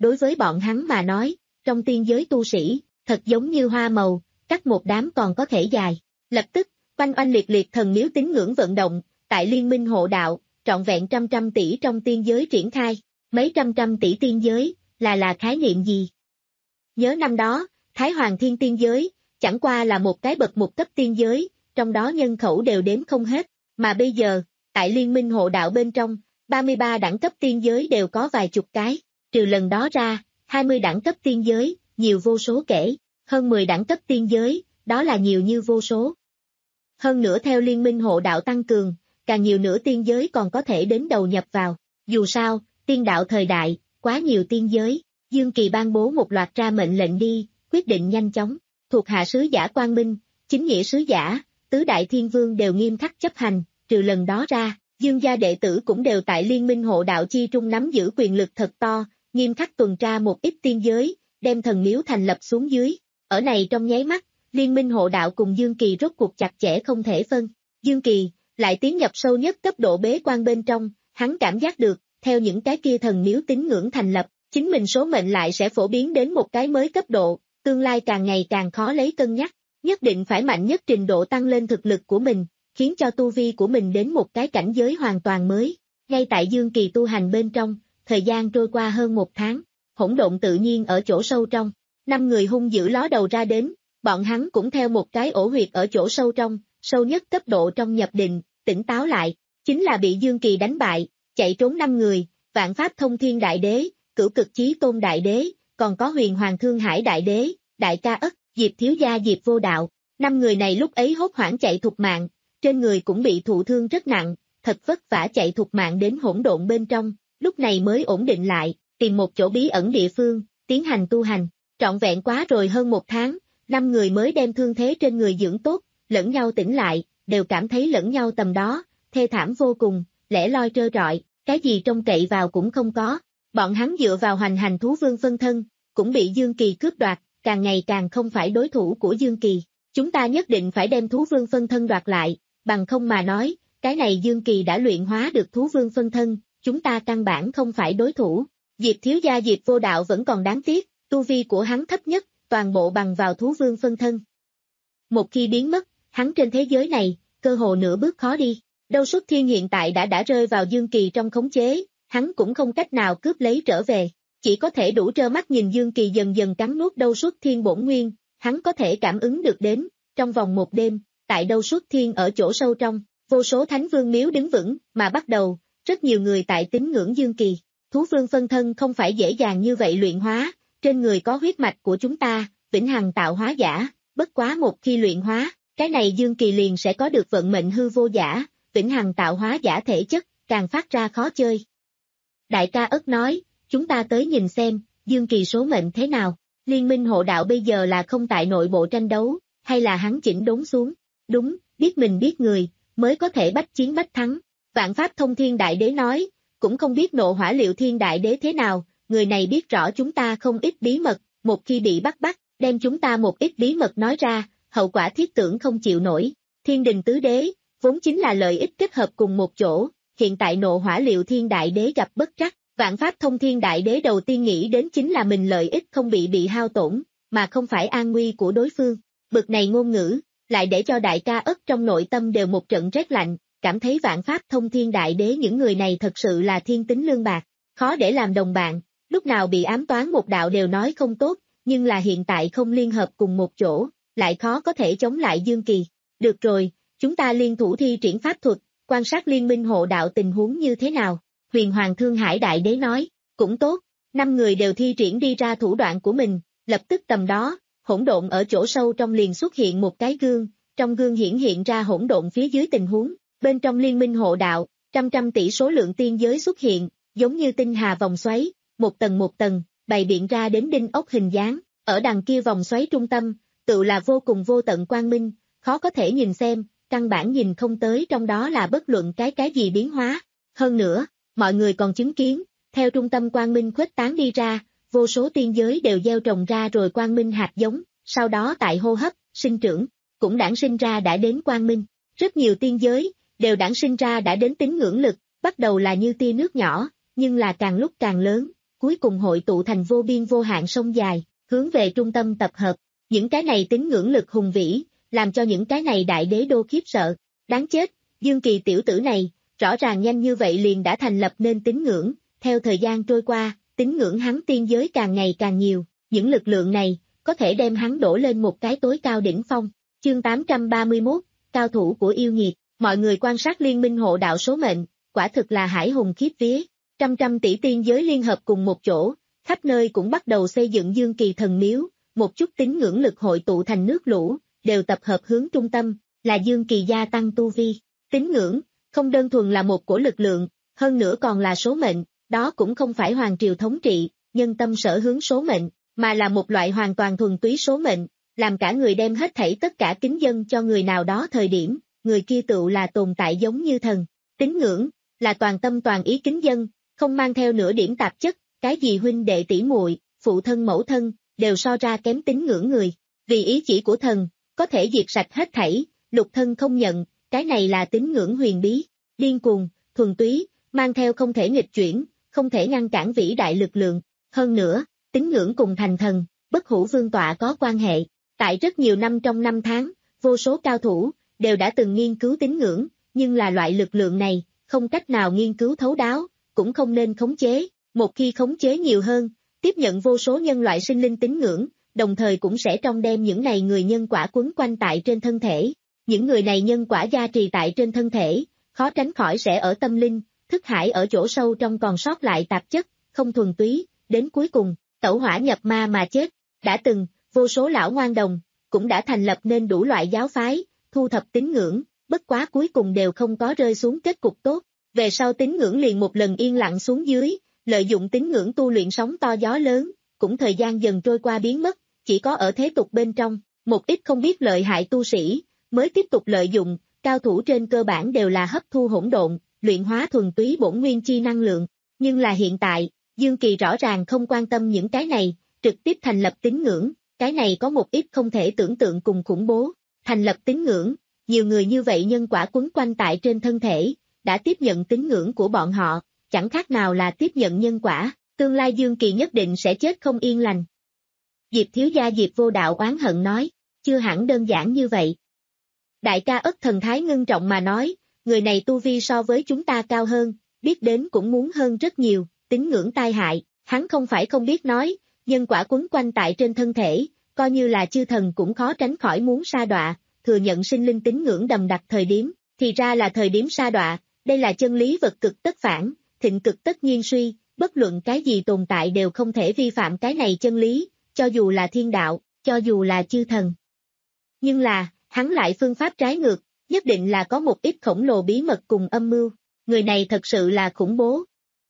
đối với bọn hắn mà nói, trong tiên giới tu sĩ, thật giống như hoa màu, cắt một đám còn có thể dài. Lập tức, oanh oanh liệt liệt thần miếu tín ngưỡng vận động, tại liên minh hộ đạo, trọn vẹn trăm trăm tỷ trong tiên giới triển khai, mấy trăm trăm tỷ tiên giới, là là khái niệm gì? Nhớ năm đó, Thái Hoàng Thiên tiên giới, chẳng qua là một cái bậc một cấp tiên giới, trong đó nhân khẩu đều đếm không hết, mà bây giờ, tại liên minh hộ đạo bên trong, ba mươi ba đẳng cấp tiên giới đều có vài chục cái, trừ lần đó ra, hai mươi đẳng cấp tiên giới, nhiều vô số kể, hơn mười đẳng cấp tiên giới, đó là nhiều như vô số. Hơn nữa theo liên minh hộ đạo tăng cường, càng nhiều nữa tiên giới còn có thể đến đầu nhập vào, dù sao, tiên đạo thời đại, quá nhiều tiên giới, Dương Kỳ ban bố một loạt ra mệnh lệnh đi, quyết định nhanh chóng, thuộc hạ sứ giả Quang Minh, chính nghĩa sứ giả, tứ đại thiên vương đều nghiêm khắc chấp hành, trừ lần đó ra, Dương gia đệ tử cũng đều tại liên minh hộ đạo chi trung nắm giữ quyền lực thật to, nghiêm khắc tuần tra một ít tiên giới, đem thần miếu thành lập xuống dưới, ở này trong nháy mắt, liên minh hộ đạo cùng Dương Kỳ rốt cuộc chặt chẽ không thể phân, Dương Kỳ lại tiến nhập sâu nhất cấp độ bế quan bên trong, hắn cảm giác được, theo những cái kia thần miếu tín ngưỡng thành lập, chính mình số mệnh lại sẽ phổ biến đến một cái mới cấp độ, tương lai càng ngày càng khó lấy cân nhắc, nhất định phải mạnh nhất trình độ tăng lên thực lực của mình, khiến cho tu vi của mình đến một cái cảnh giới hoàn toàn mới. Ngay tại Dương Kỳ tu hành bên trong, thời gian trôi qua hơn một tháng, hỗn độn tự nhiên ở chỗ sâu trong, năm người hung dữ ló đầu ra đến, bọn hắn cũng theo một cái ổ huyệt ở chỗ sâu trong, sâu nhất cấp độ trong nhập định, tỉnh táo lại, chính là bị Dương Kỳ đánh bại, chạy trốn năm người, Vạn Pháp Thông Thiên Đại Đế, Cửu Cực Chí Tôn Đại Đế, còn có Huyền Hoàng Thương Hải Đại Đế, Đại Ca Ất, Diệp Thiếu Gia Diệp Vô Đạo, năm người này lúc ấy hốt hoảng chạy thục mạng, trên người cũng bị thụ thương rất nặng, thật vất vả chạy thục mạng đến hỗn độn bên trong, lúc này mới ổn định lại, tìm một chỗ bí ẩn địa phương, tiến hành tu hành, trọn vẹn quá rồi hơn một tháng, năm người mới đem thương thế trên người dưỡng tốt, lẫn nhau tỉnh lại, đều cảm thấy lẫn nhau tầm đó, thê thảm vô cùng, lẻ loi trơ trọi, cái gì trông cậy vào cũng không có, bọn hắn dựa vào hoành hành thú vương phân thân, cũng bị Dương Kỳ cướp đoạt, càng ngày càng không phải đối thủ của Dương Kỳ, chúng ta nhất định phải đem thú vương phân thân đoạt lại, bằng không mà nói, cái này Dương Kỳ đã luyện hóa được thú vương phân thân, chúng ta căn bản không phải đối thủ, Diệp Thiếu Gia Diệp Vô Đạo vẫn còn đáng tiếc, tu vi của hắn thấp nhất, toàn bộ bằng vào thú vương phân thân. Một khi biến mất, hắn trên thế giới này, cơ hồ nửa bước khó đi, Đâu Xuất Thiên hiện tại đã đã rơi vào Dương Kỳ trong khống chế, hắn cũng không cách nào cướp lấy trở về, chỉ có thể đủ trơ mắt nhìn Dương Kỳ dần dần cắn nuốt Đâu Xuất Thiên bổn nguyên, hắn có thể cảm ứng được đến, trong vòng một đêm, tại Đâu Xuất Thiên ở chỗ sâu trong, vô số thánh vương miếu đứng vững, mà bắt đầu, rất nhiều người tại tín ngưỡng Dương Kỳ, thú vương phân thân không phải dễ dàng như vậy luyện hóa, trên người có huyết mạch của chúng ta, vĩnh hằng tạo hóa giả, bất quá một khi luyện hóa, cái này Dương Kỳ liền sẽ có được vận mệnh hư vô giả, vĩnh hằng tạo hóa giả thể chất, càng phát ra khó chơi. Đại Ca Ất nói, chúng ta tới nhìn xem, Dương Kỳ số mệnh thế nào, liên minh hộ đạo bây giờ là không tại nội bộ tranh đấu, hay là hắn chỉnh đốn xuống, đúng, biết mình biết người, mới có thể bách chiến bách thắng, Vạn Pháp Thông Thiên Đại Đế nói, cũng không biết Nộ Hỏa Liệu Thiên Đại Đế thế nào, người này biết rõ chúng ta không ít bí mật, một khi bị bắt bắt, đem chúng ta một ít bí mật nói ra, hậu quả thiết tưởng không chịu nổi. Thiên Đình Tứ Đế, vốn chính là lợi ích kết hợp cùng một chỗ, hiện tại Nộ Hỏa Liệu Thiên Đại Đế gặp bất trắc, Vạn Pháp Thông Thiên Đại Đế đầu tiên nghĩ đến chính là mình lợi ích không bị bị hao tổn, mà không phải an nguy của đối phương. Bực này ngôn ngữ, lại để cho Đại Ca Ất trong nội tâm đều một trận rét lạnh, cảm thấy Vạn Pháp Thông Thiên Đại Đế những người này thật sự là thiên tính lương bạc, khó để làm đồng bạn, lúc nào bị ám toán một đạo đều nói không tốt, nhưng là hiện tại không liên hợp cùng một chỗ, lại khó có thể chống lại Dương Kỳ. Được rồi, chúng ta liên thủ thi triển pháp thuật, quan sát liên minh hộ đạo tình huống như thế nào, Huyền Hoàng Thương Hải Đại Đế nói, cũng tốt, năm người đều thi triển đi ra thủ đoạn của mình, lập tức tầm đó, hỗn độn ở chỗ sâu trong liền xuất hiện một cái gương, trong gương hiển hiện ra hỗn độn phía dưới tình huống, bên trong liên minh hộ đạo, trăm trăm tỷ số lượng tiên giới xuất hiện, giống như tinh hà vòng xoáy, một tầng một tầng, bày biện ra đến đinh ốc hình dáng, ở đằng kia vòng xoáy trung tâm, tự là vô cùng vô tận quang minh, khó có thể nhìn xem, căn bản nhìn không tới trong đó là bất luận cái cái gì biến hóa. Hơn nữa, mọi người còn chứng kiến, theo trung tâm quang minh khuếch tán đi ra, vô số tiên giới đều gieo trồng ra rồi quang minh hạt giống, sau đó tại hô hấp, sinh trưởng, cũng đản sinh ra đã đến quang minh. Rất nhiều tiên giới, đều đản sinh ra đã đến tín ngưỡng lực, bắt đầu là như tia nước nhỏ, nhưng là càng lúc càng lớn, cuối cùng hội tụ thành vô biên vô hạn sông dài, hướng về trung tâm tập hợp. Những cái này tín ngưỡng lực hùng vĩ, làm cho những cái này đại đế đô khiếp sợ. Đáng chết, Dương Kỳ tiểu tử này, rõ ràng nhanh như vậy liền đã thành lập nên tín ngưỡng, theo thời gian trôi qua, tín ngưỡng hắn tiên giới càng ngày càng nhiều, những lực lượng này, có thể đem hắn đổ lên một cái tối cao đỉnh phong. Chương tám trăm ba mươi mốt, cao thủ của yêu nghiệt, mọi người quan sát liên minh hộ đạo số mệnh, quả thực là hải hùng khiếp vía, trăm trăm tỷ tiên giới liên hợp cùng một chỗ, khắp nơi cũng bắt đầu xây dựng Dương Kỳ thần miếu, một chút tín ngưỡng lực hội tụ thành nước lũ, đều tập hợp hướng trung tâm, là Dương Kỳ gia tăng tu vi. Tín ngưỡng, không đơn thuần là một của lực lượng, hơn nữa còn là số mệnh, đó cũng không phải hoàng triều thống trị, nhân tâm sở hướng số mệnh, mà là một loại hoàn toàn thuần túy số mệnh, làm cả người đem hết thảy tất cả kính dân cho người nào đó thời điểm, người kia tựu là tồn tại giống như thần. Tín ngưỡng, là toàn tâm toàn ý kính dân, không mang theo nửa điểm tạp chất, cái gì huynh đệ tỷ muội, phụ thân mẫu thân, đều so ra kém tín ngưỡng người. Vì ý chỉ của thần, có thể diệt sạch hết thảy, lục thân không nhận, cái này là tín ngưỡng huyền bí, điên cuồng, thuần túy, mang theo không thể nghịch chuyển, không thể ngăn cản vĩ đại lực lượng. Hơn nữa, tín ngưỡng cùng thành thần, bất hủ vương tọa có quan hệ. Tại rất nhiều năm trong năm tháng, vô số cao thủ, đều đã từng nghiên cứu tín ngưỡng, nhưng là loại lực lượng này, không cách nào nghiên cứu thấu đáo, cũng không nên khống chế. Một khi khống chế nhiều hơn, tiếp nhận vô số nhân loại sinh linh tín ngưỡng, đồng thời cũng sẽ trong đem những này người nhân quả quấn quanh tại trên thân thể. Những người này nhân quả gia trì tại trên thân thể, khó tránh khỏi sẽ ở tâm linh, thức hải ở chỗ sâu trong còn sót lại tạp chất, không thuần túy, đến cuối cùng, tẩu hỏa nhập ma mà chết. Đã từng, vô số lão ngoan đồng, cũng đã thành lập nên đủ loại giáo phái, thu thập tín ngưỡng, bất quá cuối cùng đều không có rơi xuống kết cục tốt. Về sau tín ngưỡng liền một lần yên lặng xuống dưới, lợi dụng tín ngưỡng tu luyện sóng to gió lớn, cũng thời gian dần trôi qua biến mất, chỉ có ở thế tục bên trong, một ít không biết lợi hại tu sĩ, mới tiếp tục lợi dụng, cao thủ trên cơ bản đều là hấp thu hỗn độn, luyện hóa thuần túy bổn nguyên chi năng lượng. Nhưng là hiện tại, Dương Kỳ rõ ràng không quan tâm những cái này, trực tiếp thành lập tín ngưỡng, cái này có một ít không thể tưởng tượng cùng khủng bố. Thành lập tín ngưỡng, nhiều người như vậy nhân quả quấn quanh tại trên thân thể, đã tiếp nhận tín ngưỡng của bọn họ, chẳng khác nào là tiếp nhận nhân quả, tương lai Dương Kỳ nhất định sẽ chết không yên lành. Diệp thiếu gia Diệp Vô Đạo oán hận nói, chưa hẳn đơn giản như vậy. Đại ca Ất thần thái ngưng trọng mà nói, người này tu vi so với chúng ta cao hơn, biết đến cũng muốn hơn rất nhiều, tín ngưỡng tai hại, hắn không phải không biết nói, nhân quả quấn quanh tại trên thân thể, coi như là chư thần cũng khó tránh khỏi muốn sa đọa, thừa nhận sinh linh tín ngưỡng đầm đặc thời điểm, thì ra là thời điểm sa đọa, đây là chân lý vật cực tất phản, thịnh cực tất nhiên suy, bất luận cái gì tồn tại đều không thể vi phạm cái này chân lý, cho dù là thiên đạo, cho dù là chư thần. Nhưng là, hắn lại phương pháp trái ngược, nhất định là có một ít khổng lồ bí mật cùng âm mưu, người này thật sự là khủng bố.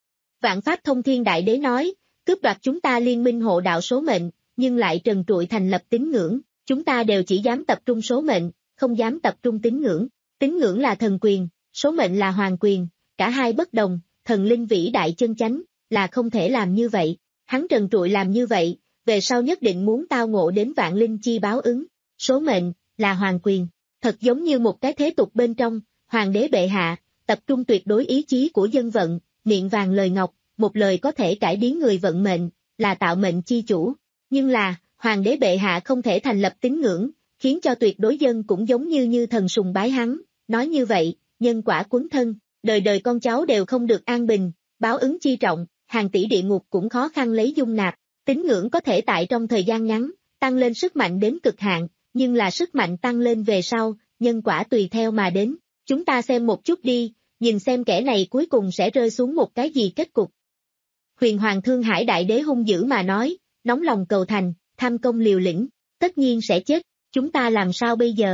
Vạn Pháp Thông Thiên Đại Đế nói, cướp đoạt chúng ta liên minh hộ đạo số mệnh, nhưng lại trần trụi thành lập tín ngưỡng, chúng ta đều chỉ dám tập trung số mệnh, không dám tập trung tín ngưỡng. Tín ngưỡng là thần quyền, số mệnh là hoàng quyền, cả hai bất đồng, thần linh vĩ đại chân chánh, là không thể làm như vậy. Hắn trần trụi làm như vậy, về sau nhất định muốn tao ngộ đến vạn linh chi báo ứng. Số mệnh, là hoàng quyền, thật giống như một cái thế tục bên trong, hoàng đế bệ hạ, tập trung tuyệt đối ý chí của dân vận, miệng vàng lời ngọc, một lời có thể cải biến người vận mệnh, là tạo mệnh chi chủ. Nhưng là, hoàng đế bệ hạ không thể thành lập tín ngưỡng, khiến cho tuyệt đối dân cũng giống như như thần sùng bái hắn, nói như vậy, nhân quả quấn thân, đời đời con cháu đều không được an bình, báo ứng chi trọng, hàng tỷ địa ngục cũng khó khăn lấy dung nạp. Tín ngưỡng có thể tại trong thời gian ngắn, tăng lên sức mạnh đến cực hạn, nhưng là sức mạnh tăng lên về sau, nhân quả tùy theo mà đến. Chúng ta xem một chút đi, nhìn xem kẻ này cuối cùng sẽ rơi xuống một cái gì kết cục. Huyền Hoàng Thương Hải Đại Đế hung dữ mà nói, nóng lòng cầu thành, tham công liều lĩnh, tất nhiên sẽ chết, chúng ta làm sao bây giờ?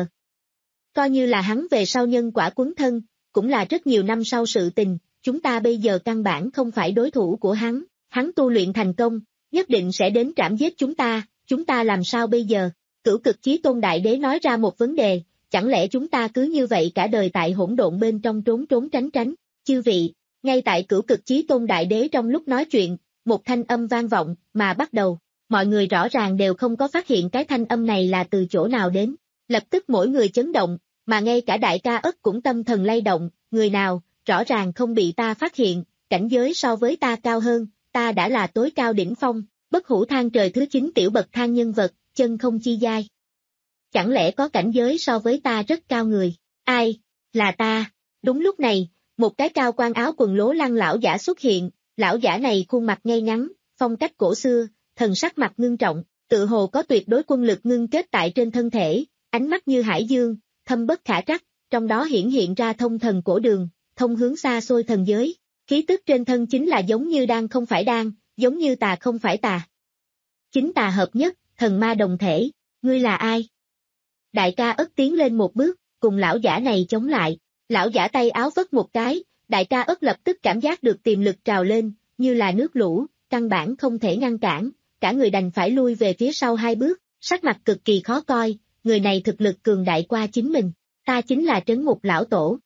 Coi như là hắn về sau nhân quả quấn thân, cũng là rất nhiều năm sau sự tình, chúng ta bây giờ căn bản không phải đối thủ của hắn, hắn tu luyện thành công, nhất định sẽ đến trảm giết chúng ta, chúng ta làm sao bây giờ? Cửu Cực Chí Tôn Đại Đế nói ra một vấn đề, chẳng lẽ chúng ta cứ như vậy cả đời tại hỗn độn bên trong trốn trốn tránh tránh? Chư vị, ngay tại Cửu Cực Chí Tôn Đại Đế trong lúc nói chuyện, một thanh âm vang vọng, mà bắt đầu, mọi người rõ ràng đều không có phát hiện cái thanh âm này là từ chỗ nào đến, lập tức mỗi người chấn động, mà ngay cả đại ca Ất cũng tâm thần lay động, người nào, rõ ràng không bị ta phát hiện, cảnh giới so với ta cao hơn, ta đã là tối cao đỉnh phong, bất hủ thang trời thứ chín tiểu bậc thang nhân vật, chân không chi giai. Chẳng lẽ có cảnh giới so với ta rất cao người? Ai? Là ta. Đúng lúc này, một cái cao quan áo quần lố lăng lão giả xuất hiện, lão giả này khuôn mặt ngay ngắn, phong cách cổ xưa, thần sắc mặt ngưng trọng, tự hồ có tuyệt đối quân lực ngưng kết tại trên thân thể, ánh mắt như hải dương, thâm bất khả trắc, trong đó hiển hiện ra thông thần cổ đường, thông hướng xa xôi thần giới. Khí tức trên thân chính là giống như đan không phải đan, giống như tà không phải tà. Chính tà hợp nhất, thần ma đồng thể, ngươi là ai? Đại ca Ất tiến lên một bước, cùng lão giả này chống lại, lão giả tay áo vất một cái, đại ca Ất lập tức cảm giác được tiềm lực trào lên, như là nước lũ, căn bản không thể ngăn cản, cả người đành phải lui về phía sau hai bước, sắc mặt cực kỳ khó coi, người này thực lực cường đại qua chính mình, ta chính là Trấn Ngục lão tổ.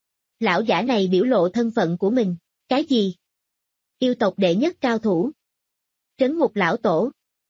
Lão giả này biểu lộ thân phận của mình, cái gì? Yêu tộc đệ nhất cao thủ. Trấn Ngục lão tổ.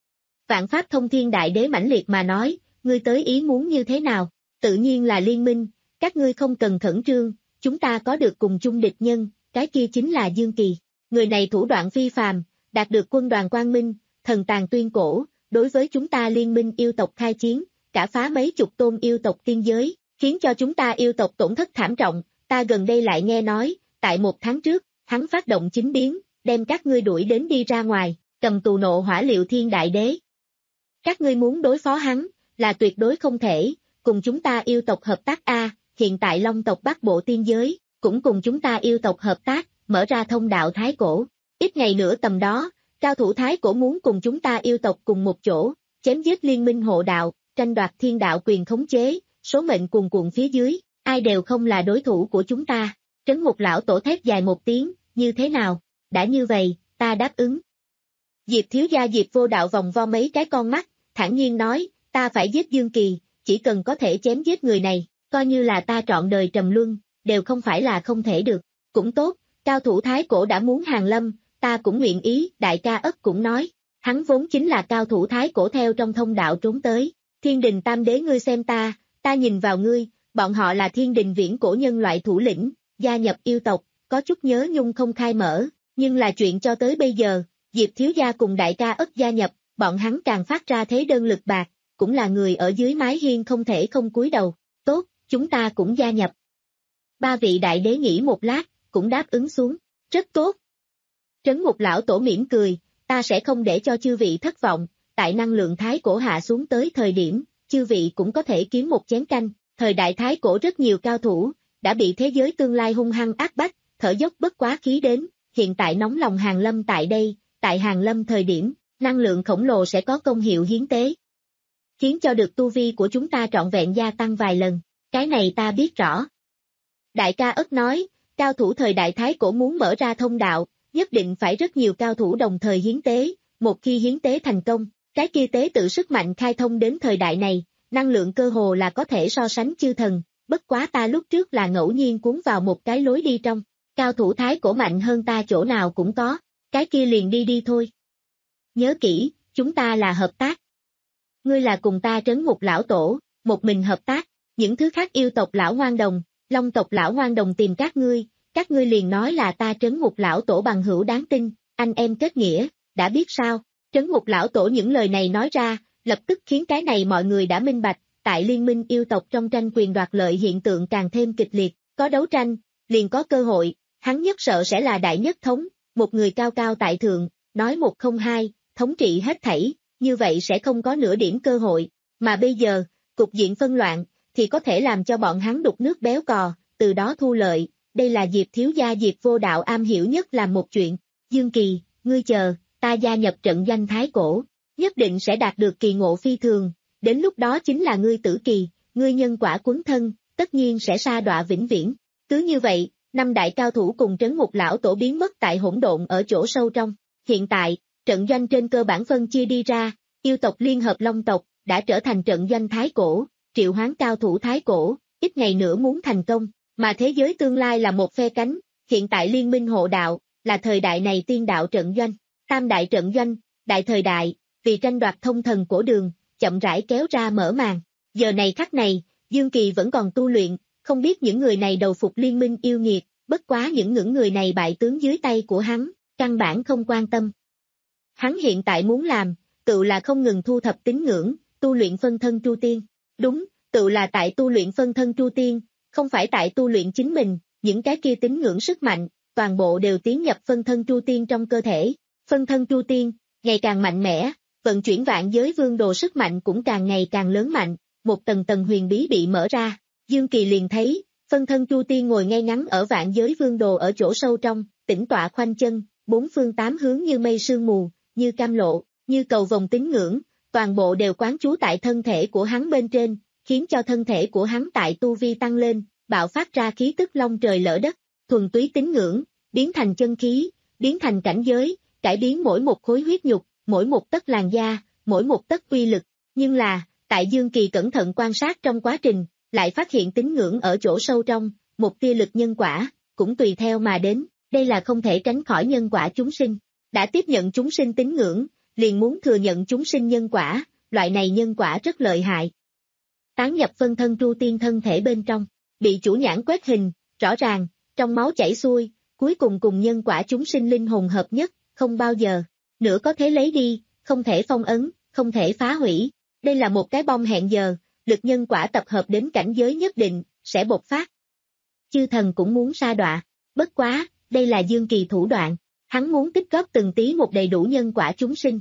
Vạn pháp thông thiên đại đế mãnh liệt mà nói, ngươi tới ý muốn như thế nào? Tự nhiên là liên minh, các ngươi không cần khẩn trương, chúng ta có được cùng chung địch nhân, cái kia chính là Dương Kỳ. Người này thủ đoạn phi phàm, đạt được quân đoàn Quang Minh, thần tàng tuyên cổ, đối với chúng ta liên minh yêu tộc khai chiến, cả phá mấy chục tôn yêu tộc tiên giới, khiến cho chúng ta yêu tộc tổn thất thảm trọng, ta gần đây lại nghe nói, tại một tháng trước, hắn phát động chính biến, đem các ngươi đuổi đến đi ra ngoài, cầm tù nộ hỏa liệu thiên đại đế. Các ngươi muốn đối phó hắn, là tuyệt đối không thể, cùng chúng ta yêu tộc hợp tác a, hiện tại Long tộc Bắc Bộ tiên giới, cũng cùng chúng ta yêu tộc hợp tác, mở ra thông đạo Thái Cổ. Ít ngày nữa tầm đó, cao thủ Thái Cổ muốn cùng chúng ta yêu tộc cùng một chỗ, chém giết liên minh hộ đạo, tranh đoạt thiên đạo quyền khống chế, số mệnh cuồn cuộn phía dưới, ai đều không là đối thủ của chúng ta. Trấn Ngục lão tổ thét dài một tiếng, như thế nào? Đã như vậy, ta đáp ứng. Diệp thiếu gia Diệp vô đạo vòng vo mấy cái con mắt, thản nhiên nói, ta phải giết Dương Kỳ, chỉ cần có thể chém giết người này, coi như là ta trọn đời trầm luân, đều không phải là không thể được. Cũng tốt, cao thủ Thái Cổ đã muốn hàng lâm, ta cũng nguyện ý, đại ca Ất cũng nói, hắn vốn chính là cao thủ Thái Cổ theo trong thông đạo trốn tới. Thiên đình tam đế ngươi xem ta, ta nhìn vào ngươi, bọn họ là thiên đình viễn cổ nhân loại thủ lĩnh, gia nhập yêu tộc, có chút nhớ nhung không khai mở, nhưng là chuyện cho tới bây giờ, Diệp thiếu gia cùng đại ca Ất gia nhập, bọn hắn càng phát ra thế đơn lực bạc, cũng là người ở dưới mái hiên không thể không cúi đầu, tốt, chúng ta cũng gia nhập. Ba vị đại đế nghĩ một lát, cũng đáp ứng xuống, rất tốt. Trấn Ngục lão tổ mỉm cười, ta sẽ không để cho chư vị thất vọng, tại năng lượng Thái Cổ hạ xuống tới thời điểm, chư vị cũng có thể kiếm một chén canh, thời đại Thái Cổ rất nhiều cao thủ, đã bị thế giới tương lai hung hăng áp bách, thở dốc bất quá khí đến, hiện tại nóng lòng hàng lâm tại đây, tại hàng lâm thời điểm, năng lượng khổng lồ sẽ có công hiệu hiến tế. Khiến cho được tu vi của chúng ta trọn vẹn gia tăng vài lần, cái này ta biết rõ. Đại ca Ất nói, cao thủ thời đại Thái Cổ muốn mở ra thông đạo, nhất định phải rất nhiều cao thủ đồng thời hiến tế, một khi hiến tế thành công, cái kia tế tự sức mạnh khai thông đến thời đại này, năng lượng cơ hồ là có thể so sánh chư thần, bất quá ta lúc trước là ngẫu nhiên cuốn vào một cái lối đi trong, cao thủ Thái Cổ mạnh hơn ta chỗ nào cũng có, cái kia liền đi đi thôi. Nhớ kỹ, chúng ta là hợp tác. Ngươi là cùng ta Trấn Ngục lão tổ, một mình hợp tác, những thứ khác yêu tộc lão hoang đồng, Long tộc lão hoang đồng tìm các ngươi, các ngươi liền nói là ta Trấn Ngục lão tổ bằng hữu đáng tin, anh em kết nghĩa, đã biết sao? Trấn Ngục lão tổ những lời này nói ra, lập tức khiến cái này mọi người đã minh bạch, tại liên minh yêu tộc trong tranh quyền đoạt lợi hiện tượng càng thêm kịch liệt, có đấu tranh, liền có cơ hội, hắn nhất sợ sẽ là đại nhất thống, một người cao cao tại thượng, nói một không hai, thống trị hết thảy, như vậy sẽ không có nửa điểm cơ hội, mà bây giờ, cục diện phân loạn, thì có thể làm cho bọn hắn đục nước béo cò, từ đó thu lợi, đây là Diệp thiếu gia Diệp vô đạo am hiểu nhất làm một chuyện, Dương Kỳ, ngươi chờ, ta gia nhập trận doanh Thái Cổ, nhất định sẽ đạt được kỳ ngộ phi thường, đến lúc đó chính là ngươi tử kỳ, ngươi nhân quả quấn thân, tất nhiên sẽ sa đọa vĩnh viễn. Cứ như vậy, năm đại cao thủ cùng Trấn Ngục lão tổ biến mất tại hỗn độn ở chỗ sâu trong. Hiện tại, trận doanh trên cơ bản phân chia đi ra, yêu tộc liên hợp Long tộc đã trở thành trận doanh Thái Cổ, triệu hoán cao thủ Thái Cổ, ít ngày nữa muốn thành công, mà thế giới tương lai là một phe cánh, hiện tại liên minh hộ đạo, là thời đại này tiên đạo trận doanh, tam đại trận doanh, đại thời đại, vì tranh đoạt thông thần cổ đường, chậm rãi kéo ra mở màn. Giờ này khắc này, Dương Kỳ vẫn còn tu luyện, không biết những người này đầu phục liên minh yêu nghiệt, bất quá những những người này bại tướng dưới tay của hắn, căn bản không quan tâm. Hắn hiện tại muốn làm, tự là không ngừng thu thập tín ngưỡng, tu luyện phân thân Tru Tiên. Đúng, tự là tại tu luyện phân thân Tru Tiên, không phải tại tu luyện chính mình, những cái kia tín ngưỡng sức mạnh, toàn bộ đều tiến nhập phân thân Tru Tiên trong cơ thể. Phân thân Tru Tiên, ngày càng mạnh mẽ, vận chuyển vạn giới vương đồ sức mạnh cũng càng ngày càng lớn mạnh, một tầng tầng huyền bí bị mở ra. Dương Kỳ liền thấy, phân thân Tru Tiên ngồi ngay ngắn ở vạn giới vương đồ ở chỗ sâu trong, tĩnh tọa khoanh chân, bốn phương tám hướng như mây sương mù, như cam lộ, như cầu vồng tín ngưỡng, toàn bộ đều quán trú tại thân thể của hắn bên trên, khiến cho thân thể của hắn tại tu vi tăng lên, bạo phát ra khí tức long trời lỡ đất, thuần túy tín ngưỡng, biến thành chân khí, biến thành cảnh giới, cải biến mỗi một khối huyết nhục, mỗi một tấc làn da, mỗi một tấc uy lực. Nhưng là, tại Dương Kỳ cẩn thận quan sát trong quá trình, lại phát hiện tín ngưỡng ở chỗ sâu trong, một tia lực nhân quả, cũng tùy theo mà đến, đây là không thể tránh khỏi nhân quả chúng sinh. Đã tiếp nhận chúng sinh tín ngưỡng, liền muốn thừa nhận chúng sinh nhân quả, loại này nhân quả rất lợi hại. Tán nhập phân thân Tru Tiên thân thể bên trong, bị chủ nhãn quét hình, rõ ràng, trong máu chảy xuôi, cuối cùng cùng nhân quả chúng sinh linh hồn hợp nhất, không bao giờ nữa có thể lấy đi, không thể phong ấn, không thể phá hủy. Đây là một cái bom hẹn giờ, lực nhân quả tập hợp đến cảnh giới nhất định, sẽ bộc phát. Chư thần cũng muốn sa đọa, bất quá, đây là Dương Kỳ thủ đoạn, hắn muốn tích góp từng tí một đầy đủ nhân quả chúng sinh.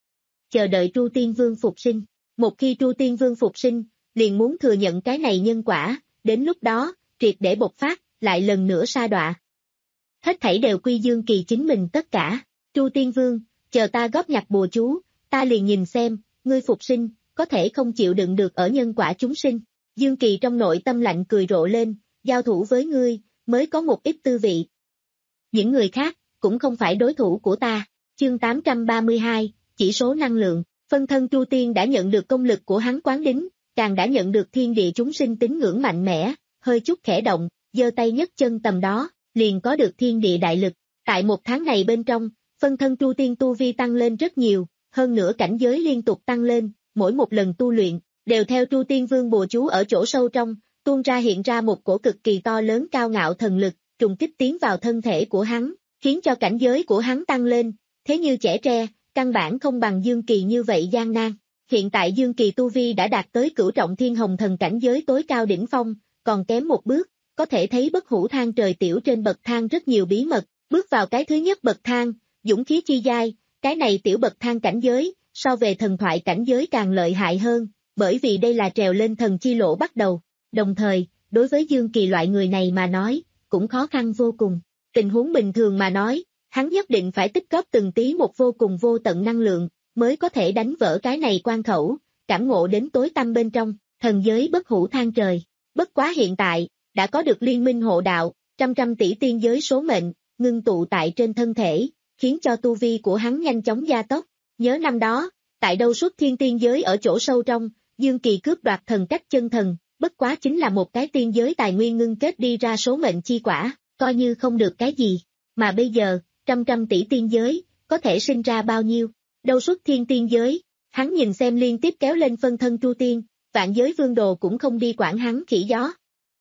Chờ đợi Tru Tiên Vương phục sinh, một khi Tru Tiên Vương phục sinh, liền muốn thừa nhận cái này nhân quả, đến lúc đó, triệt để bộc phát, lại lần nữa sa đọa. Hết thảy đều quy Dương Kỳ chính mình tất cả, Tru Tiên Vương, chờ ta góp nhặt bùa chú, ta liền nhìn xem, ngươi phục sinh, có thể không chịu đựng được ở nhân quả chúng sinh. Dương Kỳ trong nội tâm lạnh cười rộ lên, giao thủ với ngươi, mới có một ít tư vị. Những người khác, cũng không phải đối thủ của ta. Chương tám trăm ba mươi hai, chỉ số năng lượng, phân thân Tru Tiên đã nhận được công lực của hắn quán đính, càng đã nhận được thiên địa chúng sinh tín ngưỡng mạnh mẽ, hơi chút khẽ động, giơ tay nhấc chân tầm đó, liền có được thiên địa đại lực. Tại một tháng này bên trong, phân thân Tru Tiên tu vi tăng lên rất nhiều, hơn nữa cảnh giới liên tục tăng lên, mỗi một lần tu luyện, đều theo Tru Tiên Vương bùa chú ở chỗ sâu trong, tuôn ra hiện ra một cổ cực kỳ to lớn cao ngạo thần lực, trùng kích tiến vào thân thể của hắn, khiến cho cảnh giới của hắn tăng lên, thế như chẻ tre, căn bản không bằng Dương Kỳ như vậy gian nan. Hiện tại Dương Kỳ tu vi đã đạt tới cửu trọng thiên hồng thần cảnh giới tối cao đỉnh phong, còn kém một bước, có thể thấy bất hủ thang trời tiểu trên bậc thang rất nhiều bí mật, bước vào cái thứ nhất bậc thang, dũng khí chi giai, cái này tiểu bậc thang cảnh giới, so về thần thoại cảnh giới càng lợi hại hơn, bởi vì đây là trèo lên thần chi lộ bắt đầu, đồng thời, đối với Dương Kỳ loại người này mà nói, cũng khó khăn vô cùng. Tình huống bình thường mà nói, hắn nhất định phải tích góp từng tí một vô cùng vô tận năng lượng, mới có thể đánh vỡ cái này quan khẩu, cảm ngộ đến tối tăm bên trong, thần giới bất hủ thang trời. Bất quá hiện tại, đã có được liên minh hộ đạo, trăm trăm tỷ tiên giới số mệnh, ngưng tụ tại trên thân thể, khiến cho tu vi của hắn nhanh chóng gia tốc. Nhớ năm đó, tại đâu suốt thiên tiên giới ở chỗ sâu trong, Dương Kỳ cướp đoạt thần cách chân thần, bất quá chính là một cái tiên giới tài nguyên ngưng kết đi ra số mệnh chi quả, coi như không được cái gì. Mà bây giờ, trăm trăm tỷ tiên giới, có thể sinh ra bao nhiêu? Đâu suốt thiên tiên giới, hắn nhìn xem liên tiếp kéo lên phân thân Tru Tiên, vạn giới vương đồ cũng không đi quản hắn khỉ gió.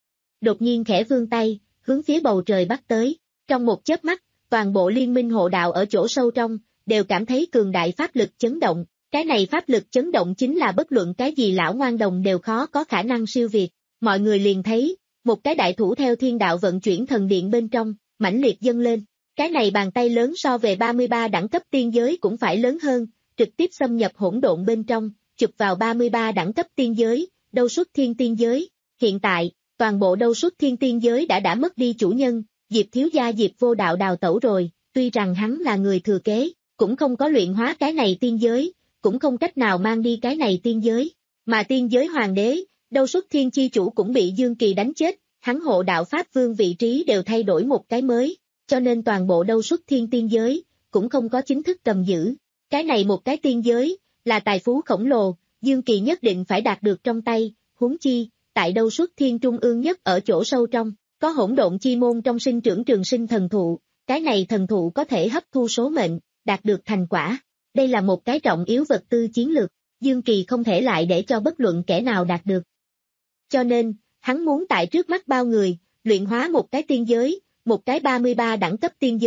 Đột nhiên khẽ vươn tay, hướng phía bầu trời bắt tới, trong một chớp mắt, toàn bộ liên minh hộ đạo ở chỗ sâu trong, đều cảm thấy cường đại pháp lực chấn động, cái này pháp lực chấn động chính là bất luận cái gì lão ngoan đồng đều khó có khả năng siêu việt, mọi người liền thấy, một cái đại thủ theo thiên đạo vận chuyển thần điện bên trong, mãnh liệt dâng lên, cái này bàn tay lớn so về ba mươi ba đẳng cấp tiên giới cũng phải lớn hơn, trực tiếp xâm nhập hỗn độn bên trong, chụp vào ba mươi ba đẳng cấp tiên giới, đâu suốt thiên tiên giới, hiện tại, toàn bộ đâu suốt thiên tiên giới đã đã mất đi chủ nhân, Diệp thiếu gia Diệp vô đạo đào tẩu rồi, tuy rằng hắn là người thừa kế, cũng không có luyện hóa cái này tiên giới, cũng không cách nào mang đi cái này tiên giới, mà tiên giới hoàng đế, đâu suốt thiên chi chủ cũng bị Dương Kỳ đánh chết, hắn hộ đạo Pháp Vương vị trí đều thay đổi một cái mới, cho nên toàn bộ đâu suốt thiên tiên giới, cũng không có chính thức cầm giữ, cái này một cái tiên giới, là tài phú khổng lồ, Dương Kỳ nhất định phải đạt được trong tay, huống chi, tại đâu suốt thiên trung ương nhất ở chỗ sâu trong, có hỗn độn chi môn trong sinh trưởng trường sinh thần thụ, cái này thần thụ có thể hấp thu số mệnh, đạt được thành quả. Đây là một cái trọng yếu vật tư chiến lược, Dương Kỳ không thể lại để cho bất luận kẻ nào đạt được. Cho nên, hắn muốn tại trước mắt bao người, luyện hóa một cái tiên giới, một cái ba mươi ba đẳng cấp tiên giới,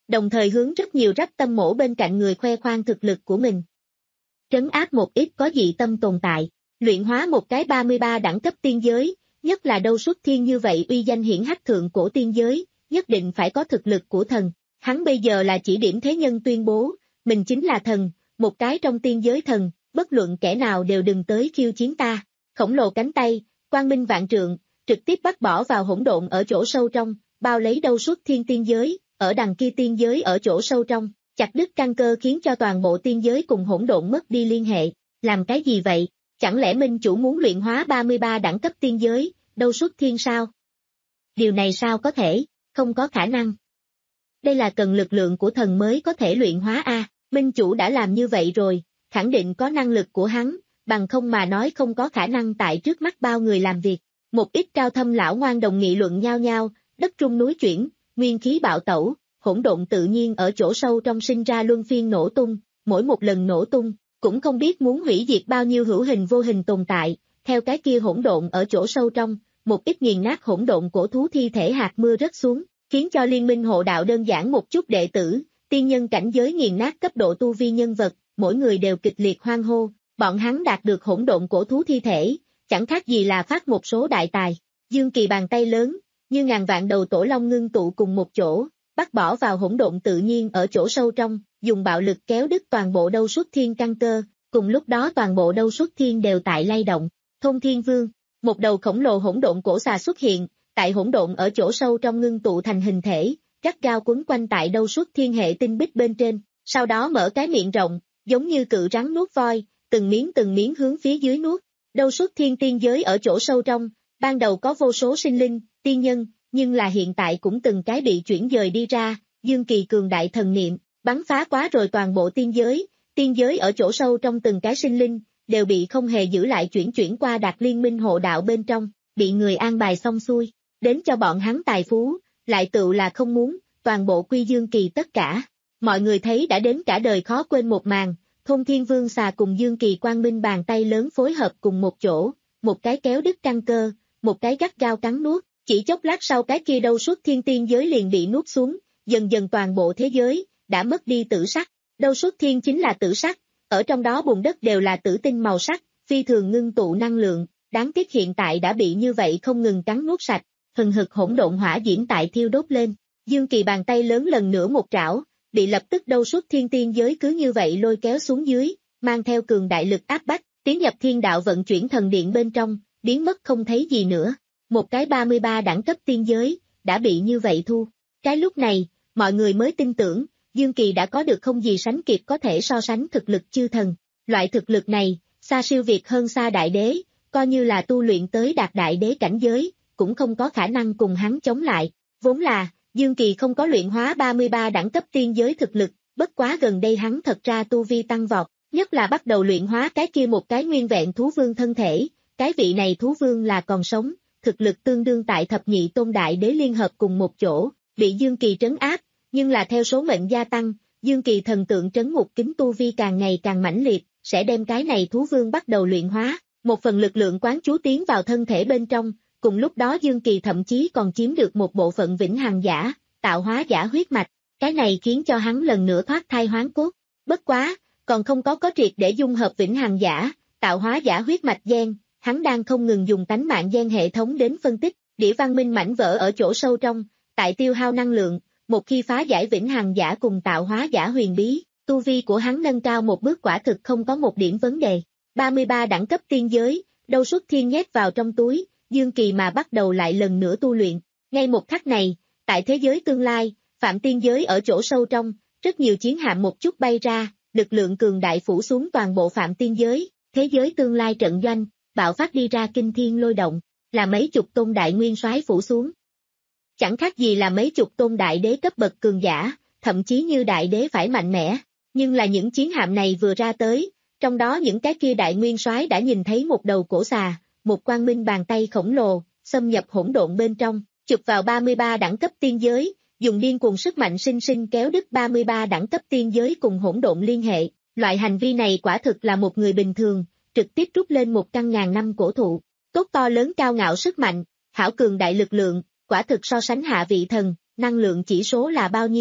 đồng thời hướng rất nhiều rắp tâm mổ bên cạnh người khoe khoang thực lực của mình. Trấn áp một ít có dị tâm tồn tại, luyện hóa một cái ba mươi ba đẳng cấp tiên giới, nhất là đâu xuất thiên như vậy uy danh hiển hách thượng cổ tiên giới, nhất định phải có thực lực của thần. Hắn bây giờ là chỉ điểm thế nhân tuyên bố, mình chính là thần, một cái trong tiên giới thần, bất luận kẻ nào đều đừng tới khiêu chiến ta. Khổng lồ cánh tay, quang minh vạn trượng, trực tiếp bắt bỏ vào hỗn độn ở chỗ sâu trong, bao lấy đâu xuất thiên tiên giới, ở đằng kia tiên giới ở chỗ sâu trong, chặt đứt căn cơ khiến cho toàn bộ tiên giới cùng hỗn độn mất đi liên hệ. Làm cái gì vậy? Chẳng lẽ minh chủ muốn luyện hóa ba mươi ba đẳng cấp tiên giới, đâu xuất thiên sao? Điều này sao có thể? Không có khả năng. Đây là cần lực lượng của thần mới có thể luyện hóa a. Minh chủ đã làm như vậy rồi, khẳng định có năng lực của hắn, bằng không mà nói không có khả năng tại trước mắt bao người làm việc. Một ít cao thâm lão ngoan đồng nghị luận nhau nhau, đất rung núi chuyển, nguyên khí bạo tẩu, hỗn độn tự nhiên ở chỗ sâu trong sinh ra luân phiên nổ tung, mỗi một lần nổ tung, cũng không biết muốn hủy diệt bao nhiêu hữu hình vô hình tồn tại, theo cái kia hỗn độn ở chỗ sâu trong, một ít nghiền nát hỗn độn cổ thú thi thể hạt mưa rớt xuống, khiến cho liên minh hộ đạo đơn giản một chút đệ tử, tiên nhân cảnh giới nghiền nát cấp độ tu vi nhân vật, mỗi người đều kịch liệt hoan hô, bọn hắn đạt được hỗn độn cổ thú thi thể, chẳng khác gì là phát một số đại tài. Dương Kỳ bàn tay lớn, như ngàn vạn đầu tổ long ngưng tụ cùng một chỗ, bắt bỏ vào hỗn độn tự nhiên ở chỗ sâu trong, dùng bạo lực kéo đứt toàn bộ đâu xuất thiên căn cơ, cùng lúc đó toàn bộ đâu xuất thiên đều tại lay động. Thông Thiên Vương, một đầu khổng lồ hỗn độn cổ xà xuất hiện, tại hỗn độn ở chỗ sâu trong ngưng tụ thành hình thể, gắt gao quấn quanh tại đâu xuất thiên hệ tinh bích bên trên, sau đó mở cái miệng rộng, giống như cự rắn nuốt voi, từng miếng từng miếng hướng phía dưới nuốt. Đâu xuất thiên tiên giới ở chỗ sâu trong, ban đầu có vô số sinh linh, tiên nhân, nhưng là hiện tại cũng từng cái bị chuyển dời đi ra, Dương Kỳ cường đại thần niệm, bắn phá quá rồi toàn bộ tiên giới, tiên giới ở chỗ sâu trong từng cái sinh linh, đều bị không hề giữ lại chuyển chuyển qua đạt liên minh hộ đạo bên trong, bị người an bài xong xuôi, đến cho bọn hắn tài phú, lại tự là không muốn, toàn bộ quy Dương Kỳ tất cả. Mọi người thấy đã đến cả đời khó quên một màn, Thông Thiên Vương xà cùng Dương Kỳ quang minh bàn tay lớn phối hợp cùng một chỗ, một cái kéo đứt căn cơ, một cái gắt gao cắn nuốt, chỉ chốc lát sau cái kia đâu xuất thiên tiên giới liền bị nuốt xuống, dần dần toàn bộ thế giới, đã mất đi tử sắc, đâu xuất thiên chính là tử sắc, ở trong đó bùn đất đều là tử tinh màu sắc, phi thường ngưng tụ năng lượng, đáng tiếc hiện tại đã bị như vậy không ngừng cắn nuốt sạch, hừng hực hỗn độn hỏa diễm tại thiêu đốt lên, Dương Kỳ bàn tay lớn lần nữa một trảo, bị lập tức đâu xuất thiên tiên giới cứ như vậy lôi kéo xuống dưới, mang theo cường đại lực áp bách, tiến nhập thiên đạo vận chuyển thần điện bên trong, biến mất không thấy gì nữa. Một cái ba mươi ba đẳng cấp tiên giới, đã bị như vậy thu. Cái lúc này, mọi người mới tin tưởng, Dương Kỳ đã có được không gì sánh kịp có thể so sánh thực lực chư thần. Loại thực lực này, xa siêu việt hơn xa đại đế, coi như là tu luyện tới đạt đại đế cảnh giới, cũng không có khả năng cùng hắn chống lại. Vốn là, Dương Kỳ không có luyện hóa ba mươi ba đẳng cấp tiên giới thực lực, bất quá gần đây hắn thật ra tu vi tăng vọt, nhất là bắt đầu luyện hóa cái kia một cái nguyên vẹn thú vương thân thể, cái vị này thú vương là còn sống, thực lực tương đương tại thập nhị tôn đại đế liên hợp cùng một chỗ, bị Dương Kỳ trấn áp, nhưng là theo số mệnh gia tăng, Dương Kỳ thần tượng trấn ngục kính tu vi càng ngày càng mãnh liệt, sẽ đem cái này thú vương bắt đầu luyện hóa, một phần lực lượng quán chú tiến vào thân thể bên trong. Cùng lúc đó Dương Kỳ thậm chí còn chiếm được một bộ phận vĩnh hằng giả, tạo hóa giả huyết mạch, cái này khiến cho hắn lần nữa thoát thai hoán cốt. Bất quá, còn không có có triệt để dung hợp vĩnh hằng giả, tạo hóa giả huyết mạch gen, hắn đang không ngừng dùng tánh mạng gen hệ thống đến phân tích, đĩa văn minh mảnh vỡ ở chỗ sâu trong, tại tiêu hao năng lượng, một khi phá giải vĩnh hằng giả cùng tạo hóa giả huyền bí, tu vi của hắn nâng cao một bước quả thực không có một điểm vấn đề. ba mươi ba đẳng cấp tiên giới, đâu xuất thiên nhét vào trong túi. Dương Kỳ mà bắt đầu lại lần nữa tu luyện, ngay một khắc này, tại thế giới tương lai, phạm tiên giới ở chỗ sâu trong, rất nhiều chiến hạm một chút bay ra, lực lượng cường đại phủ xuống toàn bộ phạm tiên giới, thế giới tương lai trận doanh, bạo phát đi ra kinh thiên lôi động, là mấy chục tôn đại nguyên soái phủ xuống. Chẳng khác gì là mấy chục tôn đại đế cấp bậc cường giả, thậm chí như đại đế phải mạnh mẽ, nhưng là những chiến hạm này vừa ra tới, trong đó những cái kia đại nguyên soái đã nhìn thấy một đầu cổ xà, một quang minh bàn tay khổng lồ, xâm nhập hỗn độn bên trong, chụp vào ba mươi ba đẳng cấp tiên giới, dùng điên cuồng sức mạnh sinh sinh kéo đứt ba mươi ba đẳng cấp tiên giới cùng hỗn độn liên hệ. Loại hành vi này quả thực là một người bình thường, trực tiếp rút lên một căn ngàn năm cổ thụ, tốt to lớn cao ngạo sức mạnh, hảo cường đại lực lượng, quả thực so sánh hạ vị thần, năng lượng chỉ số là bao nhiêu,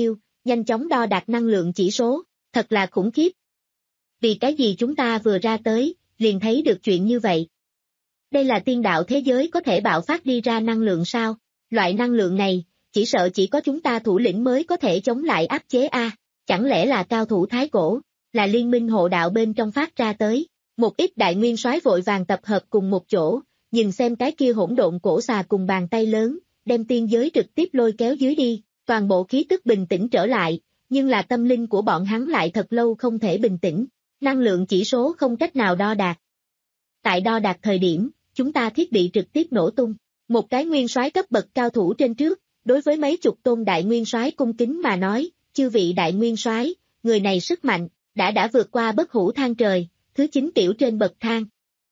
nhanh chóng đo đạc năng lượng chỉ số, thật là khủng khiếp. Vì cái gì chúng ta vừa ra tới, liền thấy được chuyện như vậy? Đây là tiên đạo thế giới có thể bạo phát đi ra năng lượng sao? Loại năng lượng này, chỉ sợ chỉ có chúng ta thủ lĩnh mới có thể chống lại áp chế a. Chẳng lẽ là cao thủ thái cổ, là liên minh hộ đạo bên trong phát ra tới? Một ít đại nguyên soái vội vàng tập hợp cùng một chỗ, nhìn xem cái kia hỗn độn cổ xà cùng bàn tay lớn, đem tiên giới trực tiếp lôi kéo dưới đi, toàn bộ khí tức bình tĩnh trở lại, nhưng là tâm linh của bọn hắn lại thật lâu không thể bình tĩnh, năng lượng chỉ số không cách nào đo đạc. Tại đo đạc thời điểm, chúng ta thiết bị trực tiếp nổ tung, một cái nguyên soái cấp bậc cao thủ trên trước, đối với mấy chục tôn đại nguyên soái cung kính mà nói, chư vị đại nguyên soái, người này sức mạnh, đã đã vượt qua bất hủ thang trời, thứ chín tiểu trên bậc thang.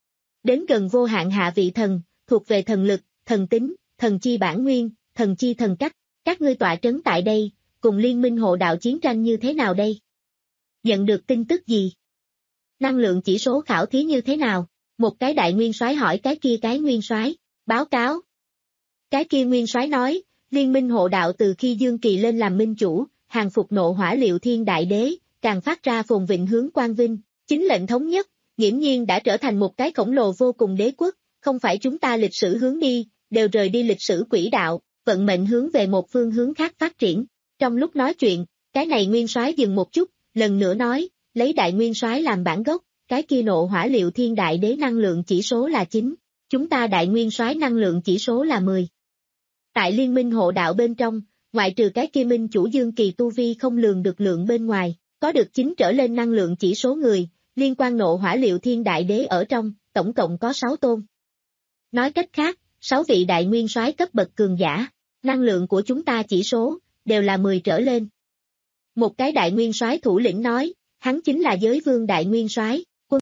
Đến gần vô hạn hạ vị thần, thuộc về thần lực, thần tính, thần chi bản nguyên, thần chi thần cách, các ngươi tọa trấn tại đây, cùng liên minh hộ đạo chiến tranh như thế nào đây? Nhận được tin tức gì? Năng lượng chỉ số khảo thí như thế nào? Một cái đại nguyên soái hỏi cái kia cái nguyên soái, báo cáo. Cái kia nguyên soái nói, liên minh hộ đạo từ khi Dương Kỳ lên làm minh chủ, hàng phục nộ hỏa liệu thiên đại đế, càng phát ra phồn vịnh hướng quang vinh, chính lệnh thống nhất, nghiễm nhiên đã trở thành một cái khổng lồ vô cùng đế quốc, không phải chúng ta lịch sử hướng đi, đều rời đi lịch sử quỹ đạo, vận mệnh hướng về một phương hướng khác phát triển. Trong lúc nói chuyện, cái này nguyên soái dừng một chút, lần nữa nói, lấy đại nguyên soái làm bản gốc, cái kia nộ hỏa liệu thiên đại đế năng lượng chỉ số là chín, chúng ta đại nguyên soái năng lượng chỉ số là mười. Tại liên minh hộ đạo bên trong, ngoại trừ cái kia minh chủ Dương Kỳ tu vi không lường được lượng bên ngoài, có được chín trở lên năng lượng chỉ số người, liên quan nộ hỏa liệu thiên đại đế ở trong, tổng cộng có sáu tôn. Nói cách khác, sáu vị đại nguyên soái cấp bậc cường giả, năng lượng của chúng ta chỉ số, đều là mười trở lên. Một cái đại nguyên soái thủ lĩnh nói, hắn chính là giới vương đại nguyên soái. Quân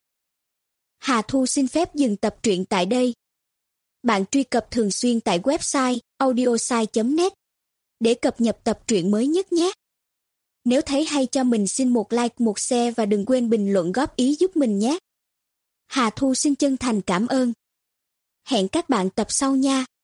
Hà Thu xin phép dừng tập truyện tại đây. Bạn truy cập thường xuyên tại website audiosai chấm net để cập nhật tập truyện mới nhất nhé. Nếu thấy hay cho mình xin một like, một share và đừng quên bình luận góp ý giúp mình nhé. Hà Thu xin chân thành cảm ơn. Hẹn các bạn tập sau nha.